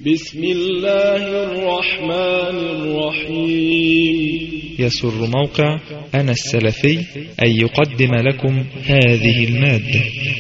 بسم الله الرحمن الرحيم. يسر موقع أنا السلفي أن يقدم لكم هذه المادة.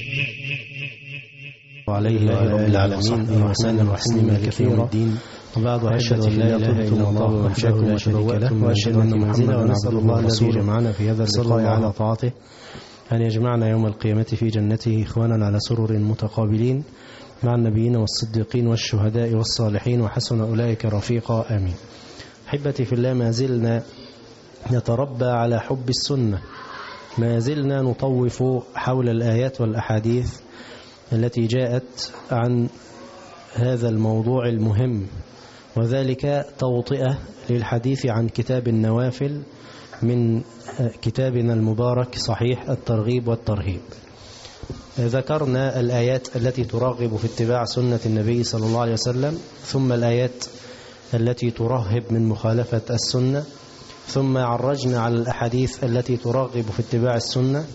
وعليه رب العالمين وسلم وحسنما كثيرا. وبعد أشهد أن لا إله إلا الله وحده لا شريك له وأشهد أن محمدا ونسأل الله الذي جمعنا في هذا اللقاء على طاعته أن يجمعنا يوم القيامة في جنته إخوانا على سرر متقابلين مع النبيين والصديقين والشهداء والصالحين وحسن أولئك رفيقا آمين. أحبتي في الله، ما زلنا نتربى على حب السنة، ما زلنا نطوف حول الآيات والأحاديث التي جاءت عن هذا الموضوع المهم، وذلك توطئة للحديث عن كتاب النوافل من كتابنا المبارك صحيح الترغيب والترهيب. ذكرنا الآيات التي ترغب في اتباع سنة النبي صلى الله عليه وسلم، ثم الآيات التي ترهب من مخالفة السنة، ثم عرجنا على الأحاديث التي ترغب في اتباع السنة،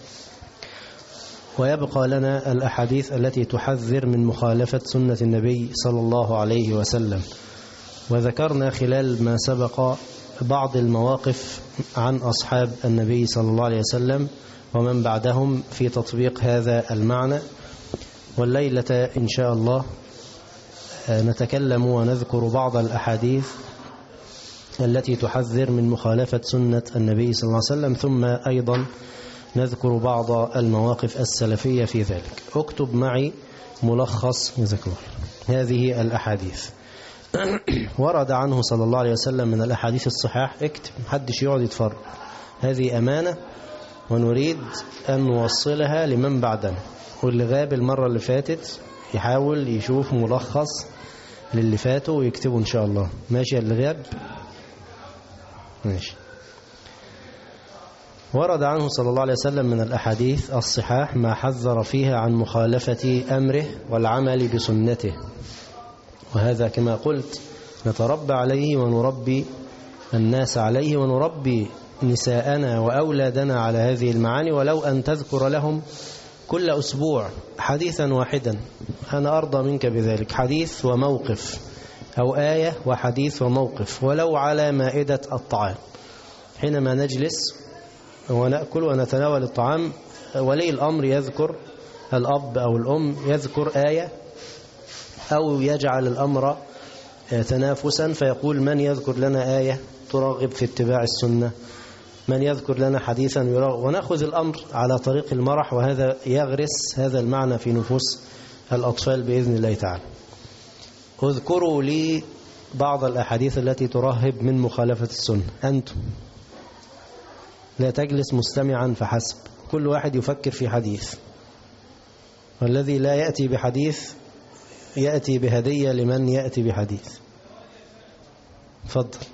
ويبقى لنا الأحاديث التي تحذر من مخالفة سنة النبي صلى الله عليه وسلم. وذكرنا خلال ما سبق بعض المواقف عن أصحاب النبي صلى الله عليه وسلم ومن بعدهم في تطبيق هذا المعنى. والليلة إن شاء الله نتكلم ونذكر بعض الأحاديث التي تحذر من مخالفة سنة النبي صلى الله عليه وسلم، ثم أيضا نذكر بعض المواقف السلفية في ذلك. اكتب معي ملخص هذه الأحاديث. ورد عنه صلى الله عليه وسلم من الأحاديث الصحاح، اكتب، محدش يقعد يتفرج، هذه أمانة ونريد أن نوصلها لمن بعدنا. واللي غاب المرة اللي فاتت يحاول يشوف ملخص للي فاتوا ويكتبه إن شاء الله. ماشي اللي غاب؟ ماشي. ورد عنه صلى الله عليه وسلم من الأحاديث الصحاح ما حذر فيها عن مخالفة أمره والعمل بسنته، وهذا كما قلت نتربى عليه ونربي الناس عليه ونربي نساءنا وأولادنا على هذه المعاني، ولو أن تذكر لهم كل أسبوع حديثا واحدا أنا أرضى منك بذلك، حديث وموقف، أو آية وحديث وموقف، ولو على مائدة الطعام. حينما نجلس ونأكل ونتناول الطعام، ولي الأمر يذكر، الأب أو الأم يذكر آية، أو يجعل الأمر تنافسا فيقول من يذكر لنا آية ترغب في اتباع السنة، من يذكر لنا حديثا يرغب، ونأخذ الأمر على طريق المرح، وهذا يغرس هذا المعنى في نفوس الأطفال بإذن الله تعالى. اذكروا لي بعض الأحاديث التي ترهب من مخالفة السنة. أنتم لا تجلس مستمعا فحسب، كل واحد يفكر في حديث، والذي لا يأتي بحديث يأتي بهدية لمن يأتي بحديث. فضل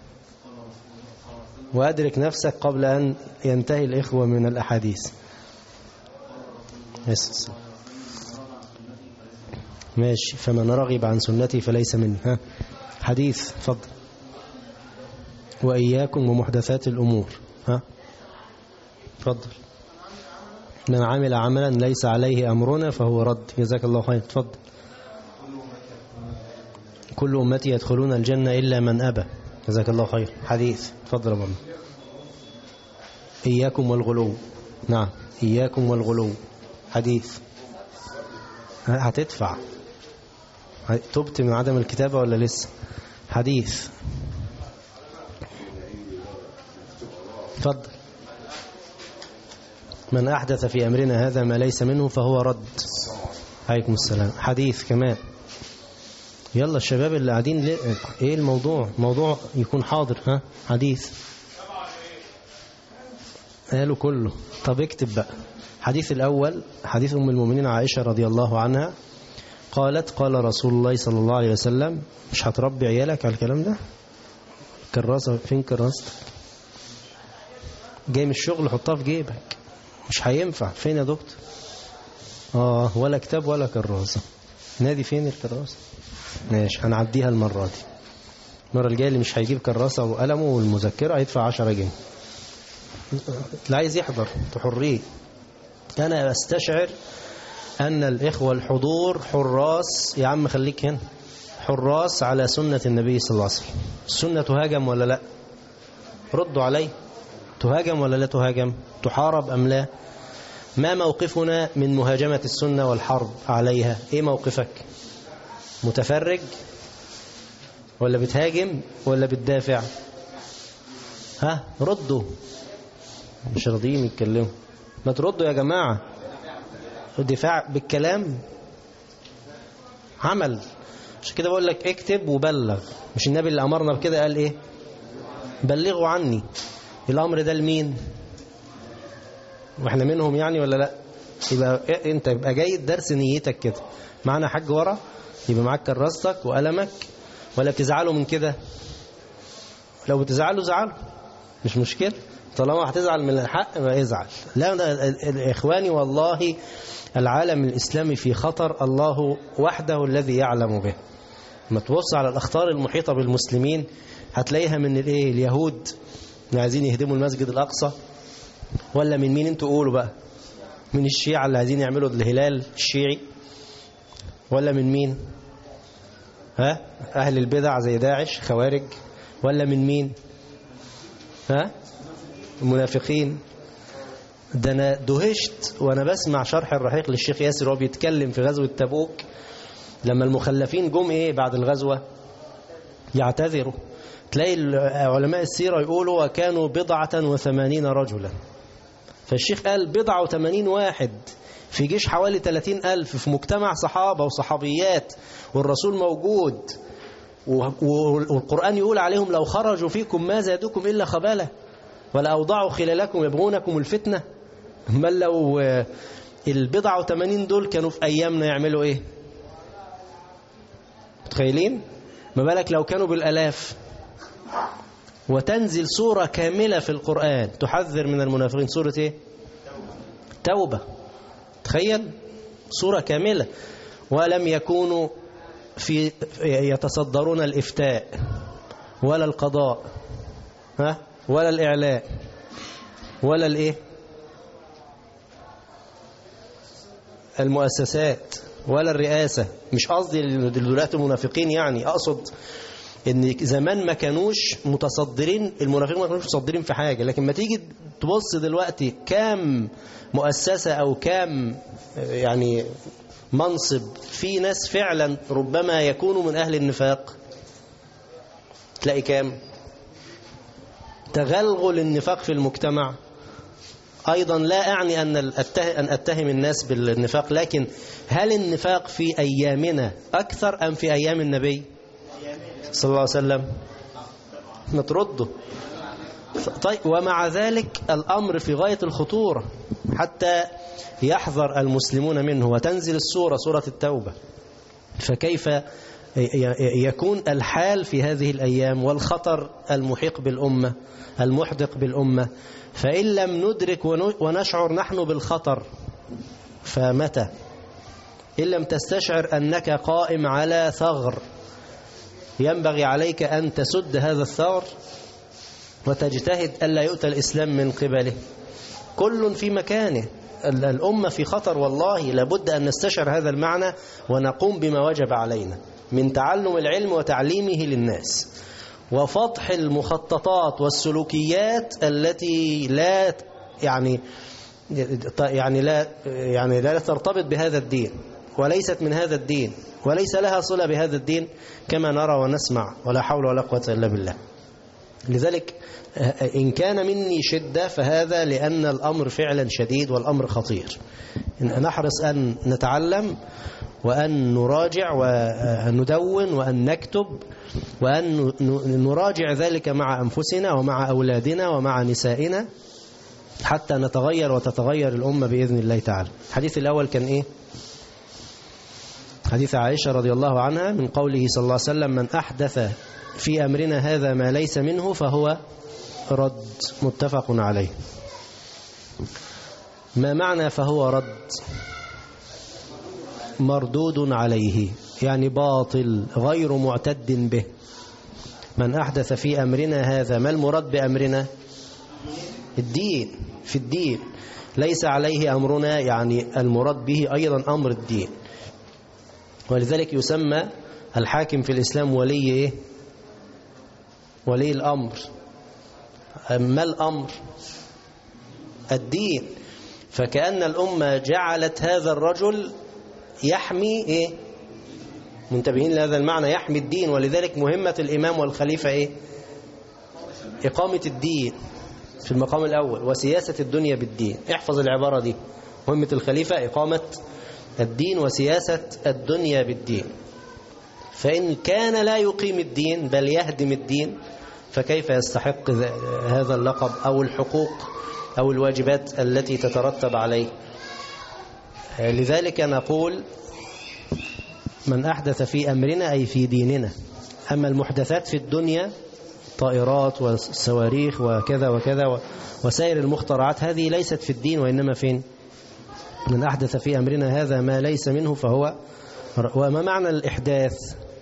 وأدرك نفسك قبل أن ينتهي الإخوة من الأحاديث. ماشي. فمن رغب عن سنتي فليس مني. حديث. فضل. وإياكم ومحدثات الأمور. فضل. من عمل عملا ليس عليه أمرنا فهو رد. جزاك الله خير. تفضل. كل أمتي يدخلون الجنة إلا من أبى. جزاك الله خير. حديث. تفضل والله. إياكم والغلو. نعم، إياكم والغلو. حديث. هتدفع. تبت من عدم الكتابة ولا لسه؟ حديث. تفضل. من أحدث في أمرنا هذا ما ليس منه فهو رد. عليكم السلام. حديث كمان. يلا الشباب اللي قاعدين ايه الموضوع؟ موضوع يكون حاضر. حديث. قالوا كله. طب اكتب بقى. حديث الأول حديث أم المؤمنين عائشة رضي الله عنها قالت قال رسول الله صلى الله عليه وسلم. مش هتربي عيالك على الكلام ده؟ كراسة فين؟ كراستك جاي من الشغل حطها في جيبك، مش هينفع. فين يا دكتور؟ ولا كتاب ولا كراسة. نادي فين الكراسة؟ ماشي، هنعديها المرة دي. المرة الجاية اللي مش هيجيب كراسة وقلمه والمذكرة هيدفع 10 جنيه. اللي عايز يحضر تحريه. أنا أستشعر أن الإخوة الحضور حراس. يا عم خليك هنا، حراس على سنة النبي صلى الله عليه وسلم. السنة تهاجم ولا لا؟ ردوا علي، تهاجم ولا لا تهاجم؟ تحارب أم لا؟ ما موقفنا من مهاجمة السنة والحرب عليها؟ ايه موقفك؟ متفرج ولا بتهاجم ولا بتدافع؟ ها ردوا، مش راضيين يتكلموا. ما تردوا يا جماعة. الدفاع بالكلام عمل. عشان كده بقول لك اكتب وبلغ. مش النبي اللي أمرنا بكده؟ قال ايه؟ بلغوا عني. الأمر ده لمين؟ واحنا منهم يعني ولا لا؟ يبقى انت يبقى جاي درس نيتك كده. معنا حاج ورا، يبقى معاك كراستك وقلمك، ولا بتزعلوا من كده؟ لو بتزعلوا زعلوا، مش مشكلة. طالما هتزعل من الحق ما ازعل. لا إخواني والله العالم الإسلامي في خطر، الله وحده الذي يعلم به. ما تبص على الأخطار المحيطة بالمسلمين هتلاقيها من الايه؟ اليهود اللي عايزين يهدموا المسجد الأقصى، ولا من مين؟ انتوا قولوا بقى. من الشيعة اللي عايزين يعملوا الهلال الشيعي، ولا من مين؟ ها؟ أهل البدع زي داعش خوارج، ولا من مين؟ ها؟ المنافقين. ده أنا دهشت وأنا بسمع شرح الرحيق للشيخ ياسر وهو بيتكلم في غزوة تبوك، لما المخلفين جم ايه بعد الغزوة يعتذروا، تلاقي علماء السيرة يقولوا وكانوا 87 رجلا. فالشيخ قال 87 واحد في جيش حوالي 30,000 في مجتمع صحابة وصحابيات والرسول موجود، والقرآن يقول عليهم لو خرجوا فيكم ما زادوكم إلا خبالة ولا أوضعوا خلالكم يبغونكم الفتنة. بل لو 87 دول كانوا في أيامنا يعملوا إيه؟ متخيلين؟ ما بالك لو كانوا بالألاف. وتنزل سورة كاملة في القرآن تحذر من المنافقين. سورة ايه؟ توبة. تخيل سورة كاملة. ولم يكونوا يتصدرون الإفتاء ولا القضاء، ها؟ ولا الإعلاء ولا الإيه؟ المؤسسات ولا الرئاسة. مش قصدي دلوقتي المنافقين، يعني أقصد ان زمان ما كانوش متصدرين، المنافقين ما كانوش متصدرين في حاجة. لكن ما تيجي تبص دلوقتي كام مؤسسة او كام يعني منصب في ناس فعلا ربما يكونوا من اهل النفاق، تلاقي كام تغلغل النفاق في المجتمع. ايضا لا اعني ان اتهم الناس بالنفاق، لكن هل النفاق في ايامنا اكثر ام في ايام النبي صلى الله عليه وسلم؟ نترده. طيب ومع ذلك الأمر في غاية الخطورة حتى يحذر المسلمون منه. وتنزل السورة سورة التوبة. فكيف يكون الحال في هذه الأيام والخطر المحيق بالأمة المحدق بالأمة؟ فإن لم ندرك ونشعر نحن بالخطر فمتى؟ إن لم تستشعر أنك قائم على ثغر ينبغي عليك أن تسد هذا الثغر وتجتهد ألا يؤتى الإسلام من قبله. كل في مكانه. الأمة في خطر والله. لابد أن نستشعر هذا المعنى ونقوم بما وجب علينا من تعلم العلم وتعليمه للناس، وفضح المخططات والسلوكيات التي لا لا ترتبط بهذا الدين وليست من هذا الدين وليس لها صلة بهذا الدين كما نرى ونسمع، ولا حول ولا قوة إلا بالله. لذلك إن كان مني شدة فهذا لأن الأمر فعلا شديد والأمر خطير. نحرص أن نتعلم وأن نراجع وأن ندون وأن نكتب وأن نراجع ذلك مع أنفسنا ومع أولادنا ومع نسائنا حتى نتغير وتتغير الأمة بإذن الله تعالى. الحديث الأول كان إيه؟ حديث عائشة رضي الله عنها من قوله صلى الله عليه وسلم: من أحدث في أمرنا هذا ما ليس منه فهو رد. متفق عليه. ما معنى فهو رد؟ مردود عليه، يعني باطل غير معتد به. من أحدث في أمرنا هذا، ما المراد بأمرنا؟ الدين. في الدين ليس عليه أمرنا، يعني المراد به أيضا أمر الدين. ولذلك يسمى الحاكم في الإسلام ولي إيه؟ ولي الأمر. ما الأمر؟ الدين. فكأن الأمة جعلت هذا الرجل يحمي إيه؟ منتبهين لهذا المعنى، يحمي الدين. ولذلك مهمة الإمام والخليفة إيه؟ إقامة الدين في المقام الأول، وسياسة الدنيا بالدين. احفظ العبارة دي، مهمة الخليفة إقامة الدين وسياسة الدنيا بالدين. فإن كان لا يقيم الدين بل يهدم الدين، فكيف يستحق هذا اللقب أو الحقوق أو الواجبات التي تترتب عليه؟ لذلك نقول من أحدث في أمرنا أي في ديننا. أما المحدثات في الدنيا، طائرات والصواريخ وكذا وكذا وسائر المخترعات، هذه ليست في الدين وإنما فين؟ من أحدث في أمرنا هذا ما ليس منه فهو. وما معنى الإحداث؟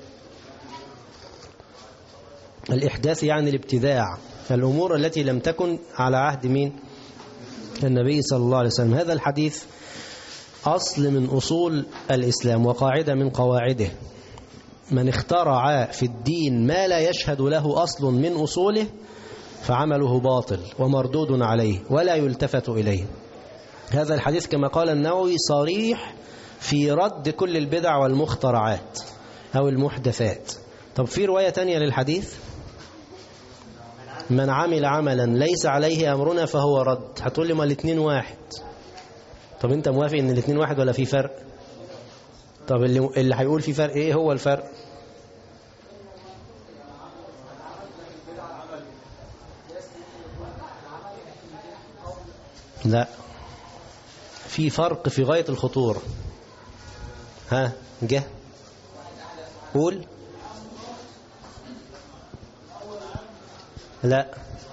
الإحداث يعني الابتداع، الأمور التي لم تكن على عهد مين؟ النبي صلى الله عليه وسلم. هذا الحديث أصل من أصول الإسلام وقاعدة من قواعده. من اخترع في الدين ما لا يشهد له أصل من أصوله فعمله باطل ومردود عليه ولا يلتفت إليه. هذا الحديث كما قال النووي صريح في رد كل البدع والمخترعات أو المحدثات. طب في رواية تانية للحديث، من عمل عملا ليس عليه أمرنا فهو رد. هتقول لي ما الاثنين واحد. طب انت موافق ان الاثنين واحد ولا في فرق؟ طب اللي هيقول في فرق، ايه هو الفرق؟ لا، في فرق في غاية الخطورة. ها جه قول. لا،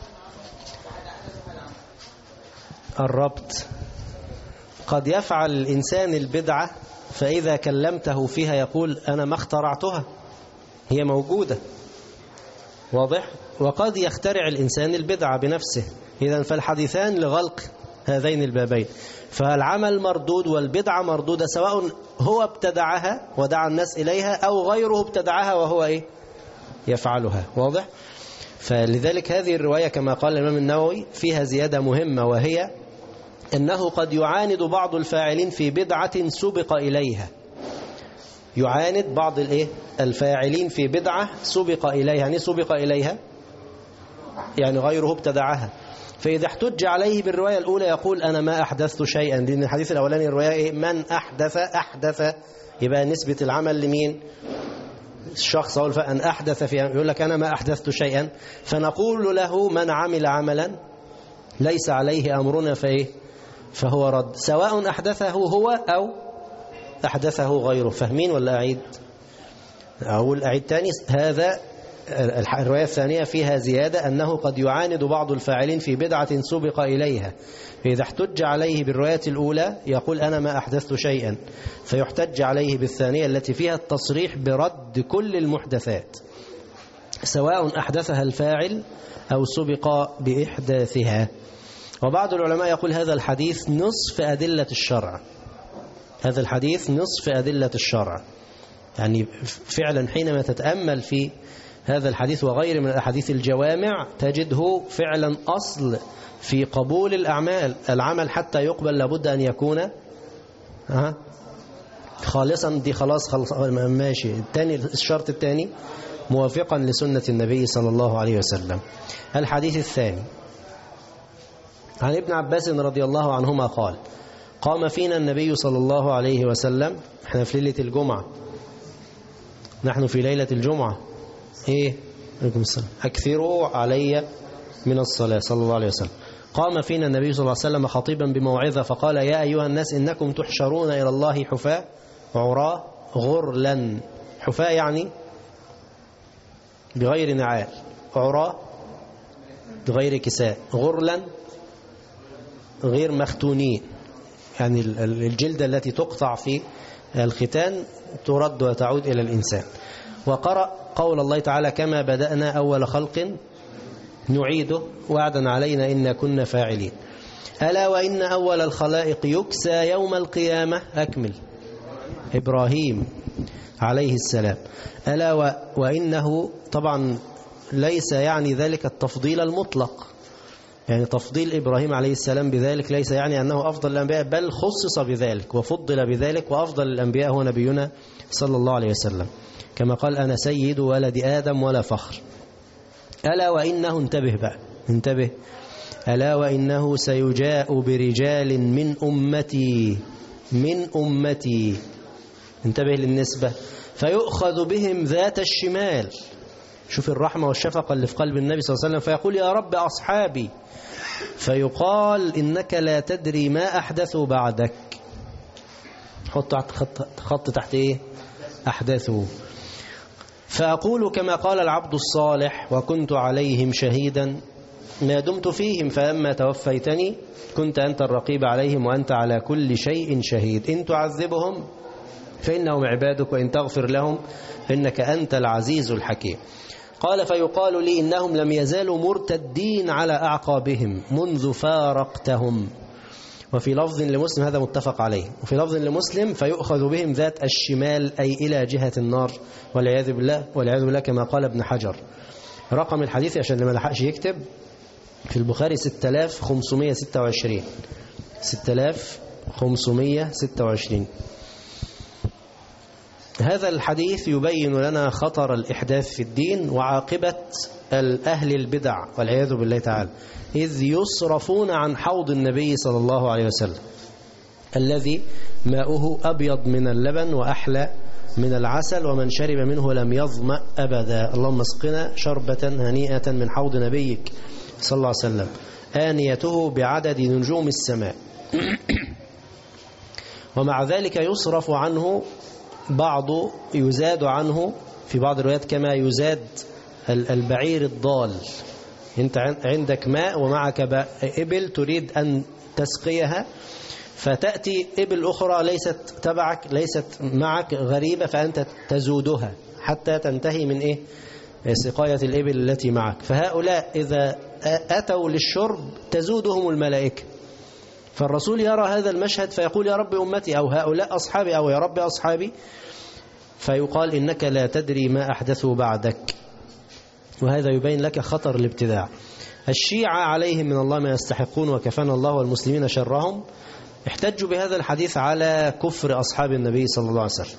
الربط. قد يفعل الإنسان البدعة فإذا كلمته فيها يقول أنا ما اخترعتها، هي موجودة، واضح؟ وقد يخترع الإنسان البدعة بنفسه. إذن فالحديثان لغلق هذين البابين. فالعمل مردود والبدعة مردودة، سواء هو ابتدعها ودعا الناس إليها أو غيره ابتدعها وهو إيه؟ يفعلها، واضح؟ فلذلك هذه الرواية كما قال الإمام النووي فيها زيادة مهمة، وهي أنه قد يعاند بعض الفاعلين في بدعة سبق إليها. يعاند بعض الفاعلين في بدعة سبق إليها. يعني سبق إليها يعني غيره ابتدعها. فإذا احتج عليه بالرواية الأولى يقول أنا ما أحدثت شيئا، لأن الحديث الأولاني الرواية من أحدث يبقى نسبة العمل لمين؟ الشخص أقول فأن أحدث في، يقول لك أنا ما أحدثت شيئا. فنقول له من عمل عملا ليس عليه أمرنا فهو رد، سواء أحدثه هو أو أحدثه غيره. فاهمين ولا أعيد؟ أعيد تاني. هذا الرواية الثانية فيها زيادة أنه قد يعاند بعض الفاعلين في بدعة سبق إليها، فإذا احتج عليه بالرواية الأولى يقول أنا ما أحدثت شيئا، فيحتج عليه بالثانية التي فيها التصريح برد كل المحدثات سواء أحدثها الفاعل أو سبق بإحداثها. وبعض العلماء يقول هذا الحديث نصف أدلة الشرع. هذا الحديث نصف أدلة الشرع، يعني فعلا حينما تتأمل في هذا الحديث وغير من الأحاديث الجوامع تجده فعلا أصل في قبول الأعمال. العمل حتى يقبل لابد أن يكون خالصا. دي خلاص ماشي. الثاني الشرط الثاني موافقا لسنة النبي صلى الله عليه وسلم. الحديث الثاني عن ابن عباس رضي الله عنهما قال قام فينا النبي صلى الله عليه وسلم. احنا في ليلة الجمعة، نحن في ليلة الجمعة. ايه عليكم السلام. اكثروا علي من الصلاة صلى الله عليه وسلم. قام فينا النبي صلى الله عليه وسلم خطيبا بموعظة فقال يا أيها الناس إنكم تحشرون إلى الله حفاة عراة غرلا. حفاة يعني بغير نعال، عراة بغير كساء، غرلا غير مختونين، يعني الجلدة التي تقطع في الختان ترد وتعود إلى الإنسان. وقرأ قول الله تعالى كما بدأنا أول خلق نعيده وعدا علينا إنا كنا فاعلين. ألا وإن أول الخلائق يكسى يوم القيامة أكمل إبراهيم. عليه السلام. ألا وإنه طبعا ليس يعني ذلك التفضيل المطلق، يعني تفضيل إبراهيم عليه السلام بذلك ليس يعني أنه أفضل الأنبياء، بل خصص بذلك وفضل بذلك، وأفضل الأنبياء هو نبينا صلى الله عليه وسلم، كما قال أنا سيد ولد آدم ولا فخر. ألا وإنه، انتبه بقى، انتبه، ألا وإنه سيجاء برجال من أمتي، انتبه للنسبة، فيؤخذ بهم ذات الشمال. شوف الرحمة والشفقة اللي في قلب النبي صلى الله عليه وسلم، فيقول يا رب أصحابي، فيقال إنك لا تدري ما أحدثوا بعدك. حط خط تحت إيه؟ أحدثوا. فأقول كما قال العبد الصالح وكنت عليهم شهيدا ما دمت فيهم، فلما توفيتني كنت أنت الرقيب عليهم وأنت على كل شيء شهيد، إن تعذبهم فإنهم عبادك وإن تغفر لهم فإنك أنت العزيز الحكيم. قال فيقال لي إنهم لم يزالوا مرتدين على أعقابهم منذ فارقتهم. وفي لفظ لمسلم، هذا متفق عليه، وفي لفظ لمسلم فيؤخذ بهم ذات الشمال أي إلى جهة النار والعياذ بالله كما قال ابن حجر. رقم الحديث عشان لما لحقش يكتب، في البخاري 6526 6526. هذا الحديث يبين لنا خطر الإحداث في الدين وعاقبة الأهل البدع والعياذ بالله تعالى، إذ يصرفون عن حوض النبي صلى الله عليه وسلم الذي ماؤه أبيض من اللبن وأحلى من العسل، ومن شرب منه لم يظمأ أبدا. اللهم اسقنا شربة هنيئة من حوض نبيك صلى الله عليه وسلم آنيته بعدد نجوم السماء. ومع ذلك يصرف عنه يزاد عنه في بعض الروايات كما يزاد البعير الضال. انت عندك ماء ومعك إبل تريد أن تسقيها، فتأتي إبل أخرى ليست تبعك، ليست معك، غريبة، فأنت تزودها حتى تنتهي من إيه؟ سقاية الإبل التي معك. فهؤلاء إذا أتوا للشرب تزودهم الملائكة. فالرسول يرى هذا المشهد فيقول يا رب أمتي، أو هؤلاء أصحابي، أو يا رب أصحابي، فيقال إنك لا تدري ما أحدثوا بعدك. وهذا يبين لك خطر الابتداع. الشيعة عليهم من الله ما يستحقون وكفانا الله والمسلمين شرهم، احتجوا بهذا الحديث على كفر أصحاب النبي صلى الله عليه وسلم،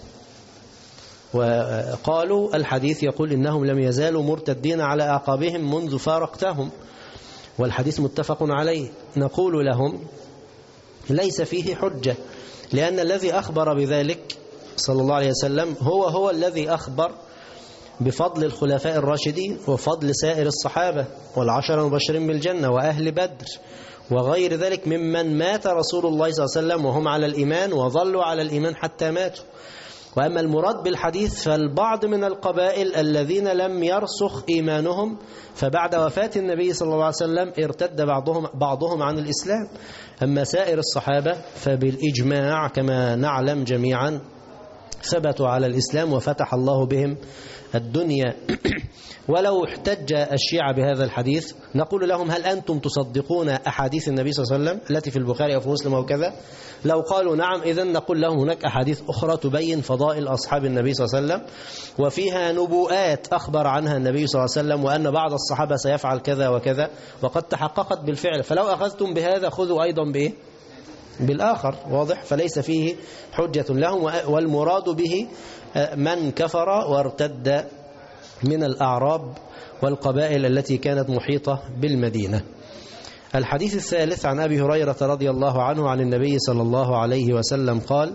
وقالوا الحديث يقول إنهم لم يزالوا مرتدين على أعقابهم منذ فارقتهم، والحديث متفق عليه. نقول لهم ليس فيه حجة، لأن الذي أخبر بذلك صلى الله عليه وسلم هو الذي أخبر بفضل الخلفاء الراشدين وفضل سائر الصحابة والعشر المبشرين بالجنة وأهل بدر وغير ذلك ممن مات رسول الله صلى الله عليه وسلم وهم على الإيمان وظلوا على الإيمان حتى ماتوا. وأما المراد بالحديث فالبعض من القبائل الذين لم يرسخ إيمانهم، فبعد وفاة النبي صلى الله عليه وسلم ارتد بعضهم عن الإسلام. أما سائر الصحابة فبالإجماع كما نعلم جميعا ثبتوا على الإسلام وفتح الله بهم الدنيا. ولو احتج الشيعة بهذا الحديث نقول لهم هل أنتم تصدقون أحاديث النبي صلى الله عليه وسلم التي في البخاري أو في مسلم أو كذا؟ لو قالوا نعم، إذن نقول لهم هناك أحاديث أخرى تبين فضائل أصحاب النبي صلى الله عليه وسلم، وفيها نبوءات أخبر عنها النبي صلى الله عليه وسلم، وأن بعض الصحابة سيفعل كذا وكذا وقد تحققت بالفعل. فلو أخذتم بهذا خذوا أيضا بإيه؟ بالآخر. واضح؟ فليس فيه حجة لهم. والمراد به من كفر وارتد من الأعراب والقبائل التي كانت محيطة بالمدينة. الحديث الثالث عن أبي هريرة رضي الله عنه عن النبي صلى الله عليه وسلم قال: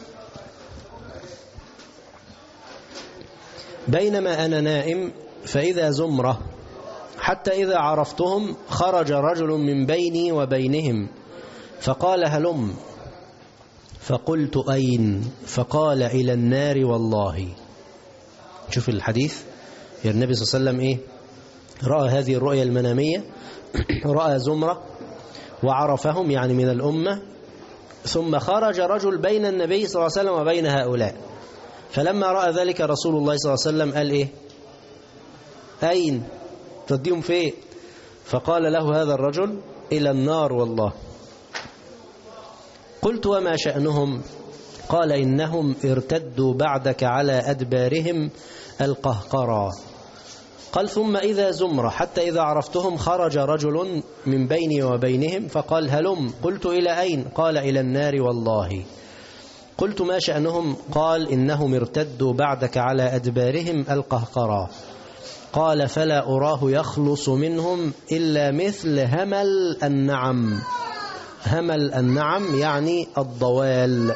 بينما أنا نائم فإذا زمرة حتى إذا عرفتهم خرج رجل من بيني وبينهم فقال هلم، فقلت أين؟ فقال إلى النار والله. شوف الحديث يا النبي صلى الله عليه وسلم إيه؟ رأى هذه الرؤية المنامية، رأى زمرة وعرفهم يعني من الأمة، ثم خرج رجل بين النبي صلى الله عليه وسلم وبين هؤلاء. فلما رأى ذلك رسول الله صلى الله عليه وسلم قال إيه؟ أين؟ توديهم فين؟ فقال له هذا الرجل إلى النار والله. قلت وما شأنهم؟ قال إنهم ارتدوا بعدك على أدبارهم القهقرى. قال ثم إذا زمرة حتى إذا عرفتهم خرج رجل من بيني وبينهم فقال هلم. قلت إلى أين؟ قال إلى النار والله. قلت ما شأنهم؟ قال إنهم ارتدوا بعدك على أدبارهم القهقرى. قال فلا أراه يخلص منهم إلا مثل همل النعم. همل النعم يعني الضوال.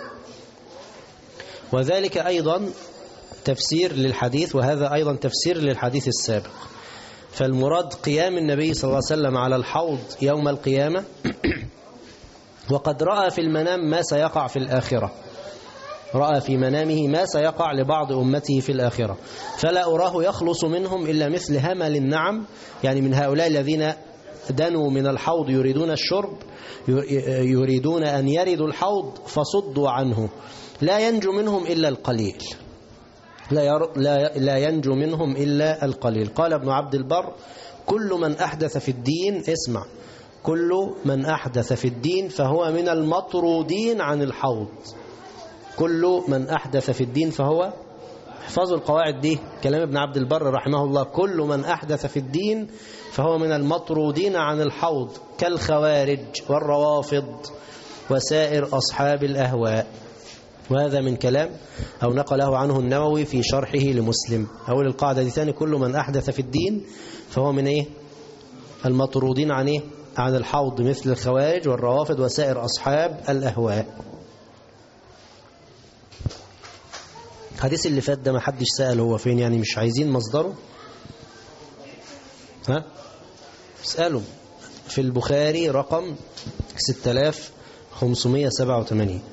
وذلك أيضا تفسير للحديث، وهذا أيضا تفسير للحديث السابق. فالمراد قيام النبي صلى الله عليه وسلم على الحوض يوم القيامة وقد رأى في المنام ما سيقع في الآخرة، رأى في منامه ما سيقع لبعض أمته في الآخرة. فلا أراه يخلص منهم إلا مثل همل النعم، يعني من هؤلاء الذين دنوا من الحوض يريدون الشرب، يريدون أن يردوا الحوض فصدوا عنه، لا ينجو منهم إلا القليل، لا ينجو منهم إلا القليل. قال ابن عبد البر كل من أحدث في الدين، اسمع، كل من أحدث في الدين فهو من المطرودين عن الحوض. كل من أحدث في الدين فهو، احفظوا القواعد دي، كلام ابن عبد البر رحمه الله، كل من أحدث في الدين فهو من المطرودين عن الحوض كالخوارج والروافض وسائر أصحاب الأهواء. وهذا من كلام أو نقله عنه النووي في شرحه لمسلم. أول القاعدة دي ثاني، كل من أحدث في الدين فهو من إيه؟ المطرودين عن إيه؟ عن الحوض مثل الخوارج والروافض وسائر أصحاب الأهواء. الحديث اللي فات ده ما حدش سأل هو فين، يعني مش عايزين مصدره؟ ها؟ اسألوا. في البخاري رقم 6587.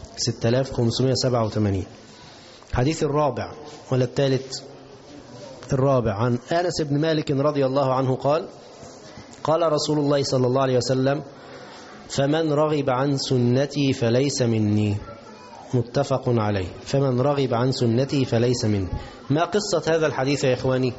6587. حديث الرابع ولا الثالث؟ الرابع. عن أنس بن مالك رضي الله عنه قال قال رسول الله صلى الله عليه وسلم فمن رغب عن سنتي فليس مني. متفق عليه. فمن رغب عن سنتي فليس مني. ما قصة هذا الحديث يا إخواني؟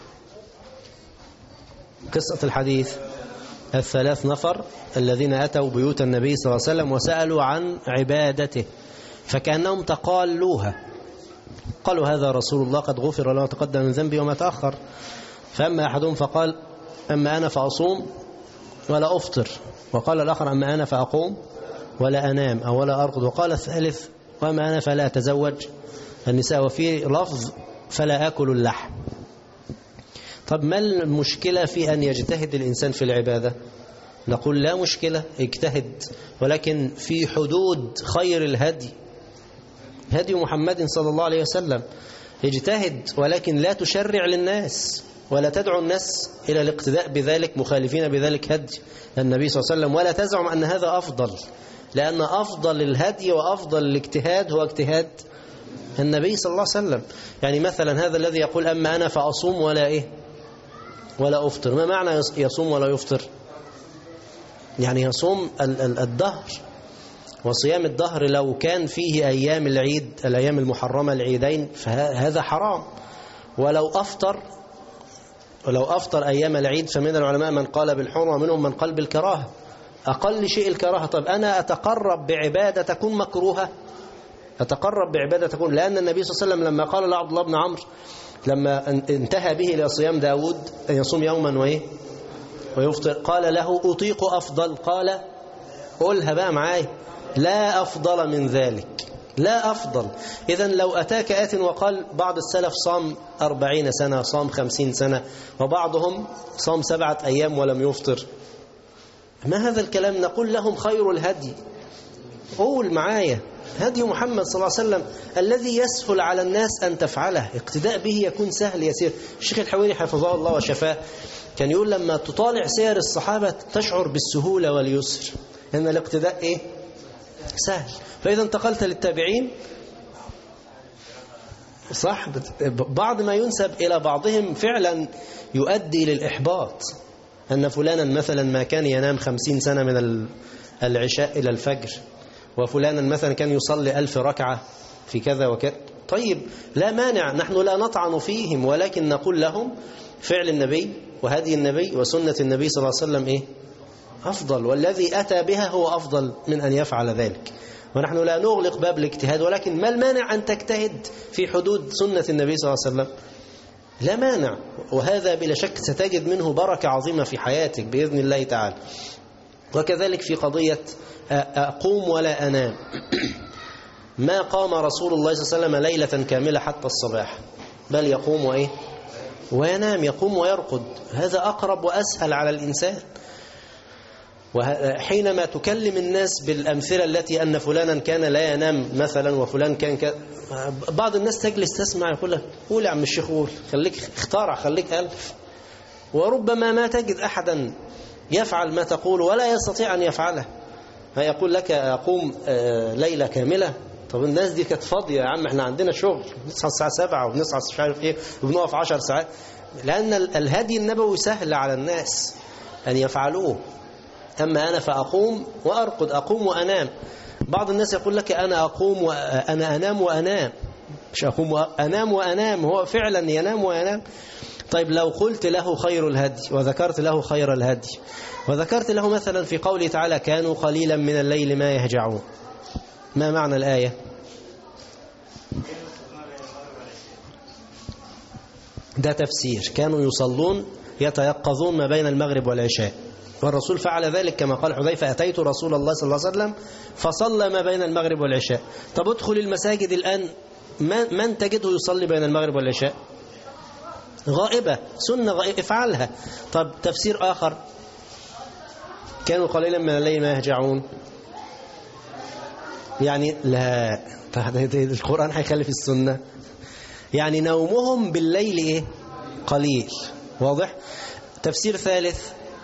قصة الحديث الثلاث نفر الذين أتوا بيوت النبي صلى الله عليه وسلم وسألوا عن عبادته فكأنهم تقالوها، قالوا هذا رسول الله قد غفر له ما تقدم من ذنبي وما تأخر. فأما أحدهم فقال أما أنا فأصوم ولا أفطر، وقال الآخر أما أنا فأقوم ولا أنام أو ولا أرقد، وقال الثالث وأما أنا فلا أتزوج النساء، وفي لفظ فلا أكل اللحم. طب ما المشكلة في أن يجتهد الإنسان في العبادة؟ نقول لا مشكلة، اجتهد، ولكن في حدود خير الهدي، هدي محمد صلى الله عليه وسلم. اجتهد ولكن لا تشرع للناس ولا تدعو الناس إلى الاقتداء بذلك مخالفين بذلك هدي النبي صلى الله عليه وسلم، ولا تزعم أن هذا أفضل، لأن أفضل الهدي وأفضل الاجتهاد هو اجتهاد النبي صلى الله عليه وسلم. يعني مثلا هذا الذي يقول أما أنا فأصوم ولا إيه ولا أفطر، ما معنى يصوم ولا يفطر؟ يعني يصوم الدهر، وصيام الدهر لو كان فيه أيام العيد، الأيام المحرمة العيدين، فهذا حرام. ولو أفطر أيام العيد فمن العلماء من قال بالحرمة ومنهم من قال بالكراهة، أقل شيء الكراهة. طب أنا أتقرب بعبادة تكون مكروهة، أتقرب بعبادة تكون، لأن النبي صلى الله عليه وسلم لما قال لعبد الله بن عمرو لما انتهى به إلى صيام داود أن يصوم يوما ويفطر، قال له أطيق أفضل، قال قولها بقى معاي، لا أفضل من ذلك، لا أفضل. إذن لو أتاك آت وقال بعض السلف صام 40 سنة، صام 50 سنة، وبعضهم صام 7 أيام ولم يفطر، ما هذا الكلام؟ نقول لهم خير الهدي، قول معايا، هدي محمد صلى الله عليه وسلم الذي يسهل على الناس أن تفعله، اقتداء به يكون سهل يسير. الشيخ الحويني حفظه الله وشفاه كان يقول لما تطالع سير الصحابة تشعر بالسهولة واليسر، إن الاقتداء إيه؟ سهل. فإذا انتقلت للتابعين، صح، بعض ما ينسب إلى بعضهم فعلا يؤدي للإحباط، أن فلانا مثلا ما كان ينام 50 سنة من العشاء إلى الفجر، وفلانا مثلا كان يصلي 1000 ركعة في كذا وكذا. طيب لا مانع، نحن لا نطعن فيهم، ولكن نقول لهم فعل النبي وهدي النبي وسنة النبي صلى الله عليه وسلم إيه؟ أفضل، والذي أتى بها هو أفضل من أن يفعل ذلك. ونحن لا نغلق باب الاجتهاد، ولكن ما المانع أن تجتهد في حدود سنة النبي صلى الله عليه وسلم؟ لا مانع، وهذا بلا شك ستجد منه بركة عظيمة في حياتك بإذن الله تعالى. وكذلك في قضية أقوم ولا أنام، ما قام رسول الله صلى الله عليه وسلم ليلة كاملة حتى الصباح، بل يقوم وينام، يقوم ويرقد. هذا أقرب وأسهل على الإنسان. وحينما تكلم الناس بالأمثلة التي أن فلانا كان لا ينام مثلا وفلان كان بعض الناس تجلس تسمع يقول لك قول يا عم الشيخ قول، خليك اختارع، خليك ألف. وربما ما تجد أحدا يفعل ما تقول ولا يستطيع أن يفعله. فيقول لك أقوم ليلة كاملة. طب الناس دي كانت فاضية يا عم، احنا عندنا شغل، بنصحى الساعة 7 وبنصحى مش عارف ايه وبنقف 10 ساعات. لأن الهدي النبوي سهل على الناس أن يفعلوه. أما أنا فأقوم وأرقد، أقوم وأنام. بعض الناس يقول لك أنا أقوم وأنا أنام وأنام، مش أقوم وأنام وأنام، هو فعلا ينام وينام. طيب لو قلت له خير الهدي وذكرت له خير الهدي وذكرت له مثلا في قوله تعالى كانوا قليلا من الليل ما يهجعون، ما معنى الآية؟ ده تفسير، كانوا يصلون يتيقظون ما بين المغرب والعشاء، والرسول فعل ذلك كما قال حذيفة أتيت رسول الله صلى الله عليه وسلم فصلى ما بين المغرب والعشاء. طب ادخل المساجد الآن، من تجده يصلي بين المغرب والعشاء؟ غائبة، سنة غائبة، افعلها. طب تفسير آخر، كانوا قليلا من الليل ما يهجعون، يعني لا، القرآن هيخالف السنة، يعني نومهم بالليل ايه؟ قليل. واضح؟ تفسير ثالث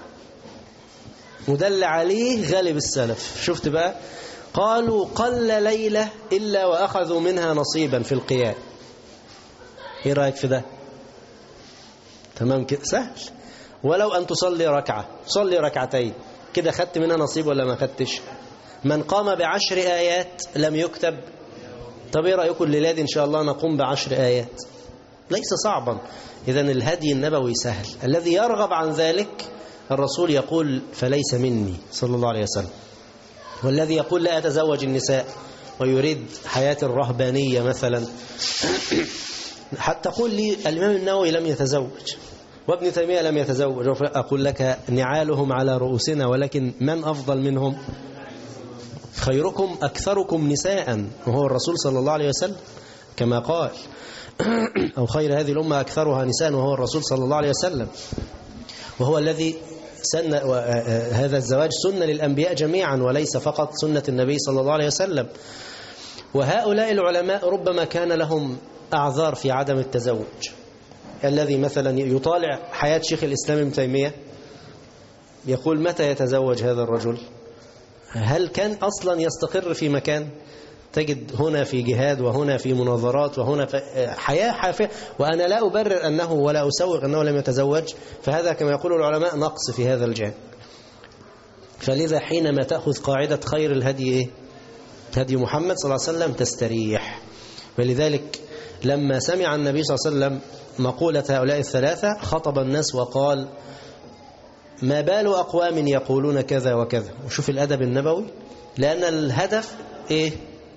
مدل عليه غالب السلف، شفت بقى؟ قالوا قل ليلة إلا وأخذوا منها نصيبا في القيام. ايه رأيك في ده؟ تمام كده، سهل. ولو أن تصلي ركعة، صلي ركعتين كده، خدت منها نصيب ولا ما خدتش؟ من قام ب10 آيات لم يكتب. طب ايه رأيكم الليلة دي إن شاء الله نقوم ب10 آيات؟ ليس صعبا. إذن الهدي النبوي سهل. الذي يرغب عن ذلك الرسول يقول فليس مني صلى الله عليه وسلم. والذي يقول لا أتزوج النساء ويريد حياة الرهبانية مثلا، حتى تقول لي الإمام النووي لم يتزوج وابن تيمية لم يتزوج، أقول لك نعالهم على رؤوسنا، ولكن من أفضل منهم؟ خيركم أكثركم نساء، وهو الرسول صلى الله عليه وسلم كما قال أو خير هذه الأمة أكثرها نساء، وهو الرسول صلى الله عليه وسلم، وهو الذي سن هذا الزواج سنة للأنبياء جميعا وليس فقط سنة النبي صلى الله عليه وسلم. وهؤلاء العلماء ربما كان لهم أعذار في عدم التزوج. الذي مثلا يطالع حياة شيخ الإسلام ابن تيمية يقول متى يتزوج هذا الرجل؟ هل كان أصلا يستقر في مكان؟ تجد هنا في جهاد وهنا في مناظرات وهنا في حياة حافية. وأنا لا أبرر أنه ولا أسوغ أنه لم يتزوج، فهذا كما يقول العلماء نقص في هذا الجانب. فلذا حينما تأخذ قاعدة خير الهدي إيه؟ هدي محمد صلى الله عليه وسلم تستريح. ولذلك لما سمع النبي صلى الله عليه وسلم مقولة هؤلاء الثلاثة خطب الناس وقال ما بال أقوام يقولون كذا وكذا. وشوف الأدب النبوي، لأن الهدف إيه؟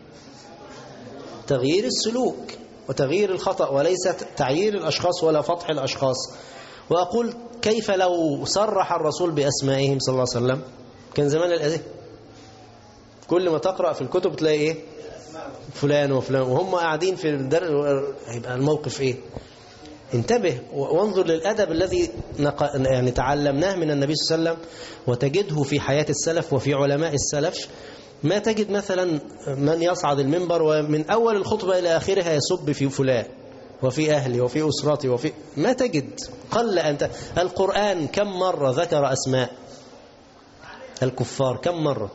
تغيير السلوك وتغيير الخطأ، وليس تعيير الأشخاص ولا فضح الأشخاص. وأقول كيف لو صرح الرسول بأسمائهم صلى الله عليه وسلم؟ كان زمان الأذى كل ما تقرأ في الكتب تلاقي إيه؟ فلان وفلان، وهم قاعدين في الدرس، هيبقى الموقف إيه؟ انتبه وانظر للأدب الذي يعني تعلمناه من النبي صلى الله عليه وسلم، وتجده في حياة السلف وفي علماء السلف. ما تجد مثلا من يصعد المنبر ومن أول الخطبة إلى آخرها يسب في فلان وفي أهلي وفي أسرتي وفي، ما تجد. قل أنت القرآن كم مرة ذكر أسماء الكفار؟ كم مرة؟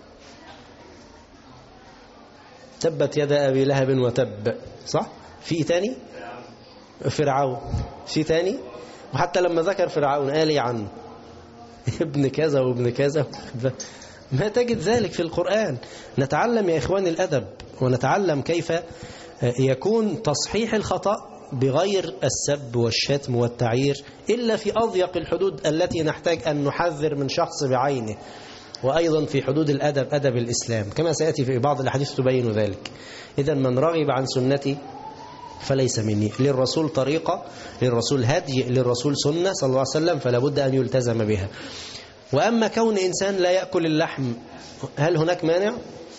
تبت يد أبي لهب وتب، صح؟ في تاني فرعون، في تاني. وحتى لما ذكر فرعون قال لي عنه ابن كذا وابن كذا، ما تجد ذلك في القرآن. نتعلم يا إخوان الأدب، ونتعلم كيف يكون تصحيح الخطأ بغير السب والشتم والتعيير، إلا في أضيق الحدود التي نحتاج أن نحذر من شخص بعينه. وأيضا في حدود الأدب، أدب الإسلام، كما سيأتي في بعض الأحاديث تبين ذلك. إذا من رغب عن سنتي فليس مني. للرسول طريقة، للرسول هدي، للرسول سنة صلى الله عليه وسلم، فلا بد أن يلتزم بها. وأما كون إنسان لا يأكل اللحم، هل هناك مانع؟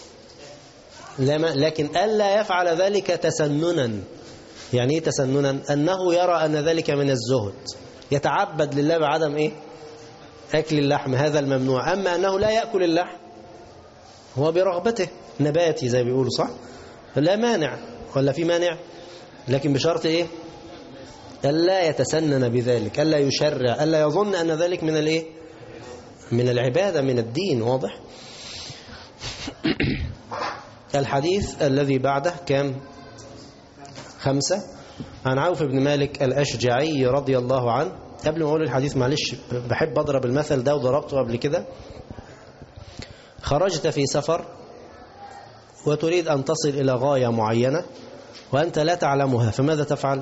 لكن ألا يفعل ذلك تسننا. يعني إيه تسننا؟ أنه يرى أن ذلك من الزهد، يتعبد لله بعدم إيه؟ أكل اللحم، هذا الممنوع. أما أنه لا يأكل اللحم هو برغبته، نباتي زي بيقولوا، صح؟ لا مانع، ولا في مانع؟ لكن بشرط إيه؟ ألا يتسنن بذلك، ألا يشرع، ألا يظن أن ذلك من الإيه؟ من العبادة، من الدين. واضح؟ الحديث الذي بعده كان 5 عن عوف بن مالك الأشجعي رضي الله عنه. قبل ما أقول الحديث معلش بحب أضرب المثل ده وضربته قبل كده. خرجت في سفر وتريد أن تصل إلى غاية معينة وأنت لا تعلمها، فماذا تفعل؟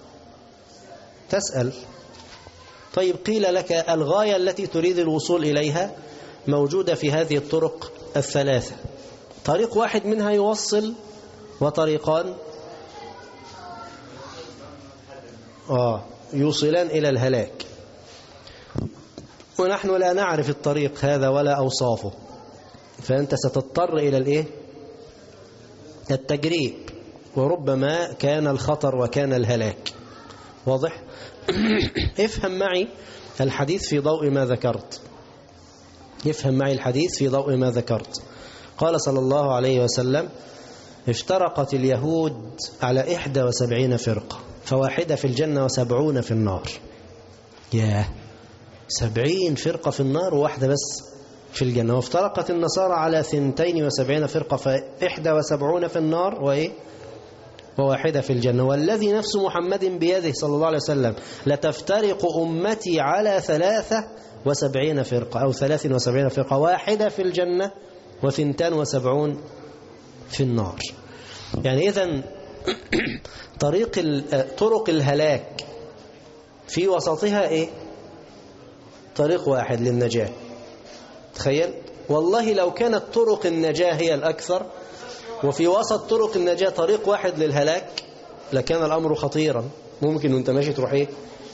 تسأل. طيب قيل لك الغاية التي تريد الوصول إليها موجودة في هذه الطرق 3، طريق واحد منها يوصل وطريقان يوصلان إلى الهلاك، ونحن لا نعرف الطريق هذا ولا أوصافه، فأنت ستضطر إلى الإيه؟ التجريب، وربما كان الخطر وكان الهلاك. واضح؟ افهم معي الحديث في ضوء ما ذكرت، افهم معي الحديث في ضوء ما ذكرت. قال صلى الله عليه وسلم: افترقت اليهود على 71 فرقة، فواحدة في الجنة و70 في النار. ياه، 70 فرقة في النار وواحدة بس في الجنة. وافترقت النصارى على 72 فرقة، ف71 في النار وإيه؟ وواحدة في الجنة. والذي نفس محمد بيده صلى الله عليه وسلم لتفترق أمتي على 73 فرقة أو 73 فرقة، واحدة في الجنة و72 في النار. يعني إذن طرق الهلاك في وسطها إيه؟ طريق واحد للنجاة. تخيل والله لو كانت طرق النجاة هي الأكثر وفي وسط طرق النجاة طريق واحد للهلاك لكان الأمر خطيرا، ممكن وانت ماشي تروح إيه؟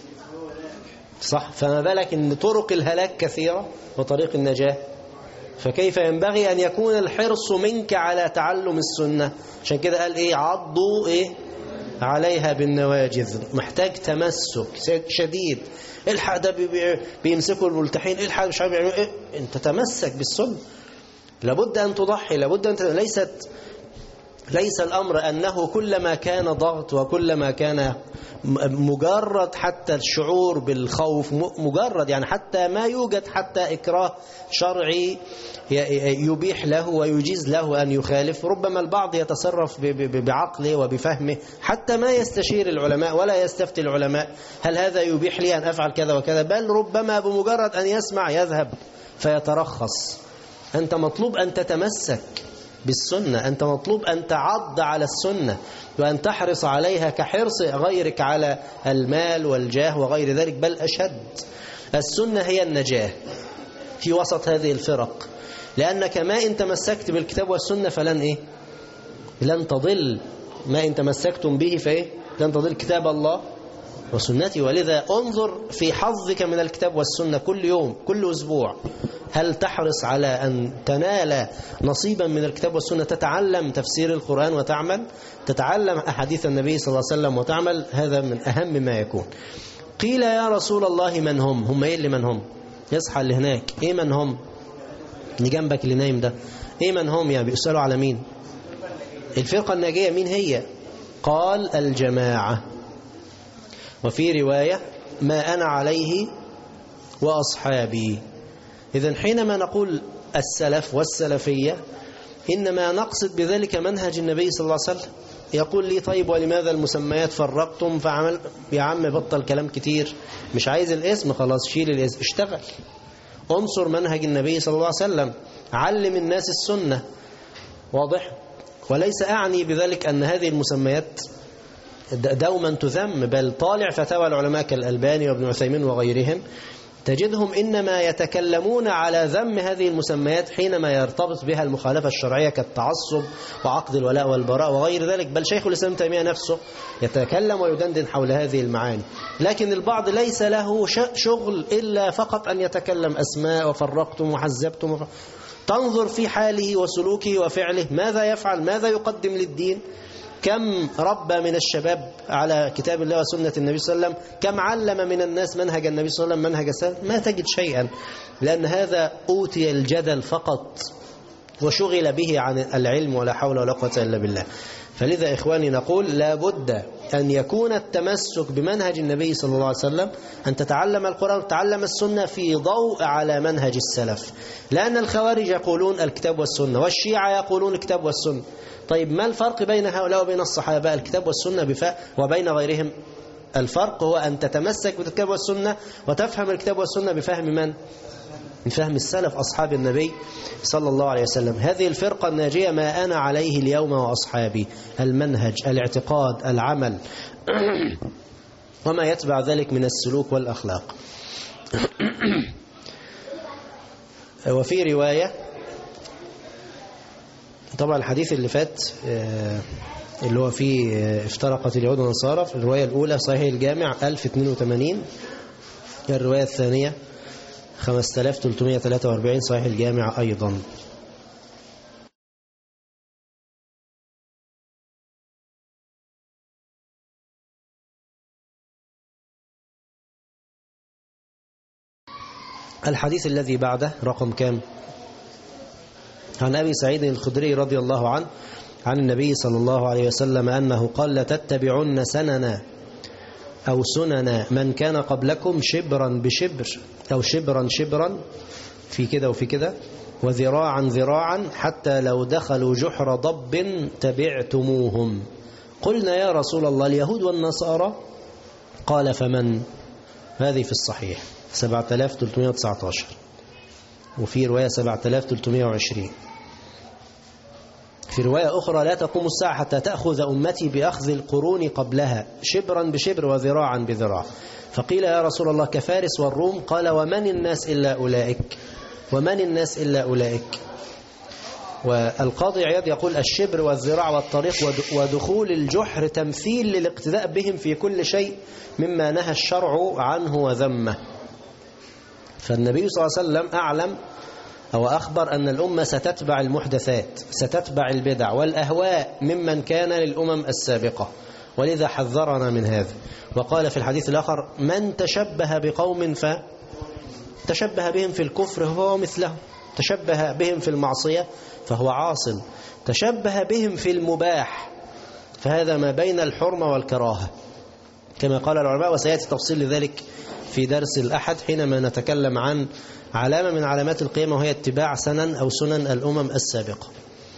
صح؟ فما بالك ان طرق الهلاك كثيرة وطريق النجاة، فكيف ينبغي أن يكون الحرص منك على تعلم السنة. عشان كده قال إيه؟ عضوا إيه؟ عليها بالنواجذ. محتاج تمسك شديد. الحق ده بيمسكوا الملتحين، الحق مش عارف يعملوا إيه. أنت تمسك بالسنة، لابد أن تضحي، لابد أن ليس الأمر أنه كلما كان ضغط وكلما كان مجرد حتى الشعور بالخوف، مجرد يعني حتى ما يوجد حتى إكراه شرعي يبيح له ويجيز له أن يخالف. ربما البعض يتصرف بعقله وبفهمه حتى ما يستشير العلماء ولا يستفتي العلماء هل هذا يبيح لي أن أفعل كذا وكذا، بل ربما بمجرد أن يسمع يذهب فيترخص. أنت مطلوب أن تتمسك بالسنة، أنت مطلوب أن تعض على السنة وأن تحرص عليها كحرص غيرك على المال والجاه وغير ذلك، بل أشد. السنة هي النجاة في وسط هذه الفرق، لأنك ما إن تمسكت بالكتاب والسنة فلن إيه؟ لن تضل. ما إن تمسكتم به فإيه؟ لن تضل كتاب الله وسنتي. ولذا انظر في حظك من الكتاب والسنة كل يوم، كل أسبوع، هل تحرص على أن تنال نصيبا من الكتاب والسنة؟ تتعلم تفسير القرآن وتعمل، تتعلم أحاديث النبي صلى الله عليه وسلم وتعمل. هذا من أهم ما يكون. قيل يا رسول الله من هم؟ هم إيه اللي من هم؟ يصحى اللي هناك إيه من هم؟ اللي جنبك اللي نايم ده إيه من هم؟ يعني بيسألوا على مين؟ الفرقة الناجية مين هي؟ قال الجماعة. وفي رواية ما أنا عليه وأصحابي. إذن حينما نقول السلف والسلفية إنما نقصد بذلك منهج النبي صلى الله عليه وسلم. يقول لي طيب ولماذا المسميات فرقتم؟ فعمل يا عم بطل كلام كتير، مش عايز الاسم، خلاص شيل الاسم، اشتغل، انصر منهج النبي صلى الله عليه وسلم، علم الناس السنة. واضح؟ وليس أعني بذلك أن هذه المسميات دوما تذم، بل طالع فتاوى العلماء كالألباني وابن عثيمين وغيرهم تجدهم إنما يتكلمون على ذم هذه المسميات حينما يرتبط بها المخالفة الشرعية كالتعصب وعقد الولاء والبراء وغير ذلك. بل شيخ الإسلام تيمية نفسه يتكلم ويدندن حول هذه المعاني. لكن البعض ليس له شغل إلا فقط أن يتكلم أسماء وفرقتم وحزبتم تنظر في حاله وسلوكه وفعله ماذا يفعل، ماذا يقدم للدين، كم ربى من الشباب على كتاب الله وسنة النبي صلى الله عليه وسلم، كم علم من الناس منهج النبي صلى الله عليه وسلم منهج السلف. ما تجد شيئا، لأن هذا أوتي الجدل فقط وشغل به عن العلم ولا حول ولا قوة إلا بالله. فلذا إخواني نقول لابد أن يكون التمسك بمنهج النبي صلى الله عليه وسلم، أن تتعلم القرآن وتتعلم السنة في ضوء على منهج السلف. لأن الخوارج يقولون الكتاب والسنة، والشيعة يقولون الكتاب والسنة. طيب ما الفرق بين هؤلاء وبين الصحابة؟ الكتاب والسنة وبين غيرهم الفرق هو أن تتمسك بالكتاب والسنة وتفهم الكتاب والسنة بفهم من؟ بفهم السلف أصحاب النبي صلى الله عليه وسلم. هذه الفرقة الناجية ما أنا عليه اليوم وأصحابي، المنهج، الاعتقاد، العمل وما يتبع ذلك من السلوك والأخلاق. وفي رواية، طبعا الحديث اللي فات اللي هو فيه افترقت اليهود والنصارى، في الرواية الأولى صحيح الجامع 1082، الرواية الثانية 5343 صحيح الجامع أيضا. الحديث الذي بعده رقم كام؟ عن أبي سعيد الخدري رضي الله عنه عن النبي صلى الله عليه وسلم أنه قال: لتتبعن سننا أو سننا من كان قبلكم شبرا بشبر أو شبرا شبرا في كده وفي كده وذراعا ذراعا حتى لو دخلوا جحر ضب تبعتموهم. قلنا يا رسول الله اليهود والنصارى؟ قال فمن؟ هذه في الصحيح 7319، وفي رواية 7320. في رواية أخرى: لا تقوم الساعة حتى تأخذ أمتي بأخذ القرون قبلها شبرا بشبر وذراعا بذراع. فقيل يا رسول الله كفارس والروم؟ قال ومن الناس إلا أولئك، ومن الناس إلا أولئك. والقاضي عياض يقول: الشبر والذراع والطريق ودخول الجحر تمثيل للاقتداء بهم في كل شيء مما نهى الشرع عنه وذمه. فالنبي صلى الله عليه وسلم أعلم أو أخبر أن الأمة ستتبع المحدثات، ستتبع البدع والأهواء ممن كان للأمم السابقة، ولذا حذرنا من هذا. وقال في الحديث الآخر: من تشبه بقوم تشبه بهم في الكفر هو مثله، تشبه بهم في المعصية فهو عاصٍ، تشبه بهم في المباح فهذا ما بين الحرمة والكراهة كما قال العلماء. وسيأتي تفصيل لذلك في درس الأحد حينما نتكلم عن علامة من علامات القيامة، وهي اتباع سنن أو سنن الأمم السابقة.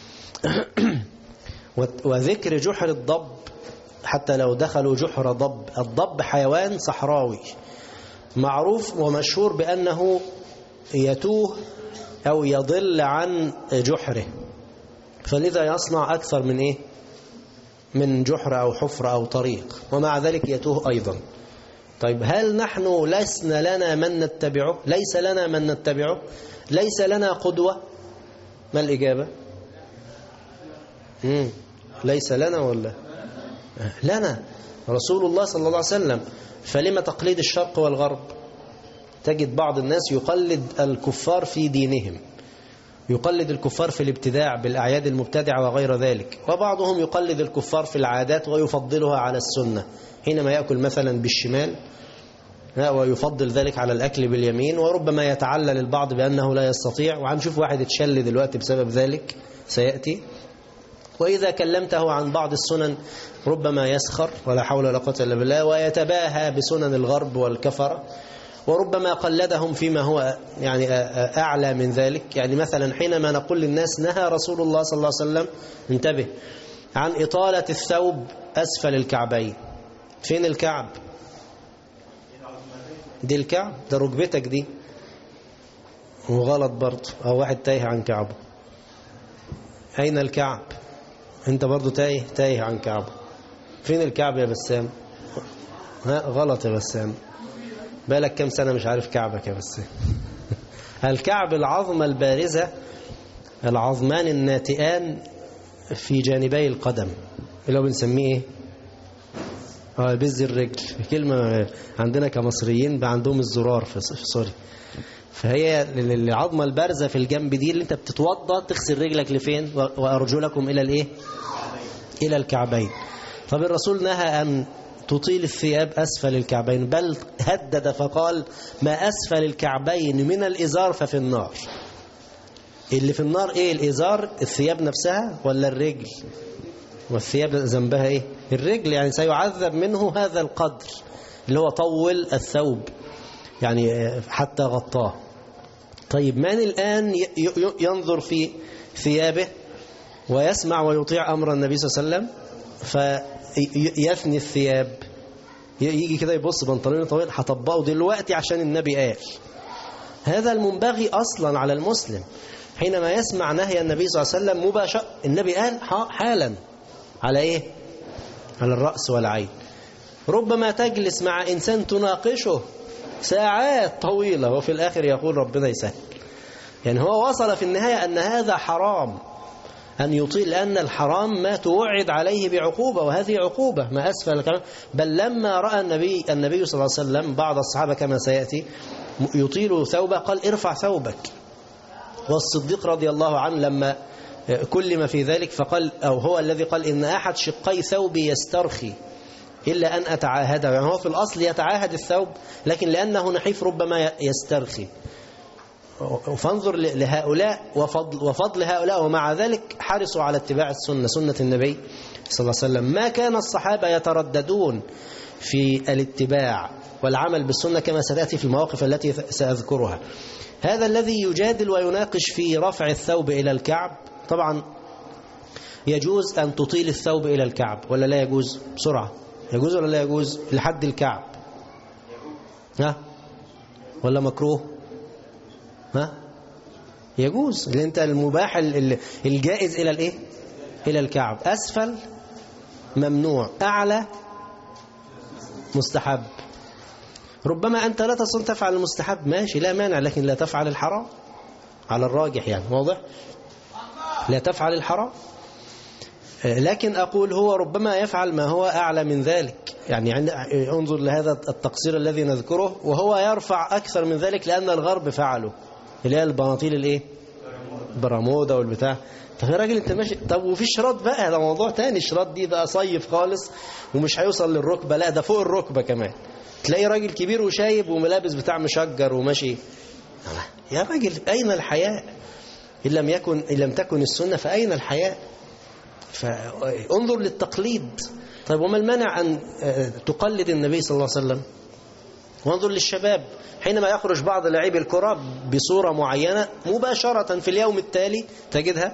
وذكر جحر الضب حتى لو دخلوا جحر ضب. الضب حيوان صحراوي معروف ومشهور بأنه يتوه أو يضل عن جحره، فلذا يصنع أكثر من إيه؟ من جحر أو حفر أو طريق، ومع ذلك يتوه أيضا. طيب هل نحن لسنا لنا من نتبعه؟ ليس لنا من نتبعه؟ ليس لنا قدوة؟ ما الإجابة؟ ليس لنا ولا؟ لنا رسول الله صلى الله عليه وسلم. فلما تقليد الشرق والغرب؟ تجد بعض الناس يقلد الكفار في دينهم، يقلد الكفار في الابتداع بالأعياد المبتدعة وغير ذلك، وبعضهم يقلد الكفار في العادات ويفضلها على السنة، حينما يأكل مثلا بالشمال ويفضل ذلك على الأكل باليمين، وربما يتعلل البعض بأنه لا يستطيع، وهنشوف واحد اتشل دلوقتي بسبب ذلك سيأتي. وإذا كلمته عن بعض السنن ربما يسخر ولا حول ولا قوة إلا بالله، ويتباهى بسنن الغرب والكفر، وربما قلدهم فيما هو يعني أعلى من ذلك. يعني مثلا حينما نقول للناس نهى رسول الله صلى الله عليه وسلم، انتبه، عن إطالة الثوب أسفل الكعبين. فين الكعب؟ دي الكعب، ده ركبتك دي، وغلط برضه، أو واحد تايه عن كعبه. أين الكعب؟ أنت برضه تايه عن كعبه. فين الكعب يا بسام؟ غلط يا بسام. بالك كم سنة مش عارف كعبك يا بس. الكعب العظمة البارزة، العظمان الناتئان في جانبي القدم، اللي هو بنسميه ايه؟ بز الرجل. كلمة عندنا كمصريين بقى عندهم الزرار في سوري. فهي العظمة البارزة في الجنب دي اللي انت بتتوضى تغسل رجلك لفين؟ وأرجلكم إلى الايه؟ إلى الكعبين. طب الرسول نهى أن تطيل الثياب أسفل الكعبين، بل هدد فقال ما أسفل الكعبين من الإزار ففي النار. اللي في النار ايه؟ الإزار، الثياب نفسها ولا الرجل؟ والثياب ذنبها ايه؟ الرجل. يعني سيعذب منه هذا القدر اللي هو طول الثوب يعني حتى غطاه. طيب من الآن ينظر في ثيابه ويسمع ويطيع أمر النبي صلى الله عليه وسلم فيثني الثياب، يجي كده يبص بنطلون طويل هطبقه دلوقتي عشان النبي قال؟ هذا المنبغي أصلا على المسلم حينما يسمع نهي النبي صلى الله عليه وسلم مباشرة. النبي قال حالا على ايه؟ على الرأس والعين. ربما تجلس مع إنسان تناقشه ساعات طويلة وفي الآخر يقول ربنا يسهل. يعني هو وصل في النهاية أن هذا حرام أن يطيل، لأن الحرام ما توعد عليه بعقوبة، وهذه عقوبة ما أسفل الكلام. بل لما رأى النبي صلى الله عليه وسلم بعض الصحابة كما سيأتي يطيل ثوبه قال ارفع ثوبك. والصديق رضي الله عنه لما كلم في ذلك فقال، أو هو الذي قال إن أحد شقي ثوبي يسترخي إلا أن أتعاهده. يعني هو في الأصل يتعاهد الثوب، لكن لأنه نحيف ربما يسترخي. فانظر لهؤلاء وفضل هؤلاء، ومع ذلك حرصوا على اتباع السنة، سنة النبي صلى الله عليه وسلم. ما كان الصحابة يترددون في الاتباع والعمل بالسنة كما سيأتي في المواقف التي سأذكرها. هذا الذي يجادل ويناقش في رفع الثوب إلى الكعب، طبعا يجوز أن تطيل الثوب إلى الكعب ولا لا يجوز؟ بسرعة، يجوز ولا لا يجوز لحد الكعب؟ ها؟ ولا مكروه؟ ها؟ يجوز. لأن انت المباح الجائز إلى الايه؟ إلى الكعب. أسفل ممنوع، أعلى مستحب. ربما أنت لا تستطيع تفعل المستحب، ماشي لا مانع، لكن لا تفعل الحرام على الراجح. يعني واضح؟ لا تفعل الحرام. لكن أقول هو ربما يفعل ما هو أعلى من ذلك. يعني انظر لهذا التقصير الذي نذكره، وهو يرفع أكثر من ذلك لأن الغرب فعله، اللي هي البناطيل الايه؟ برمودا والبتاع. طب يا راجل انت ماشي، طب وفي شراط بقى، ده موضوع تاني. الشراط دي بقى صيف خالص ومش هيوصل للركبة، لا ده فوق الركبة كمان. تلاقي راجل كبير وشايب وملابس بتاع مشجر وماشي. يا راجل أين الحياء؟ إن لم تكن السنة فأين الحياء؟ فانظر للتقليد. طيب وما المانع أن تقلد النبي صلى الله عليه وسلم؟ وانظر للشباب حينما يخرج بعض لاعبي الكرة بصورة معينة مباشرة في اليوم التالي تجدها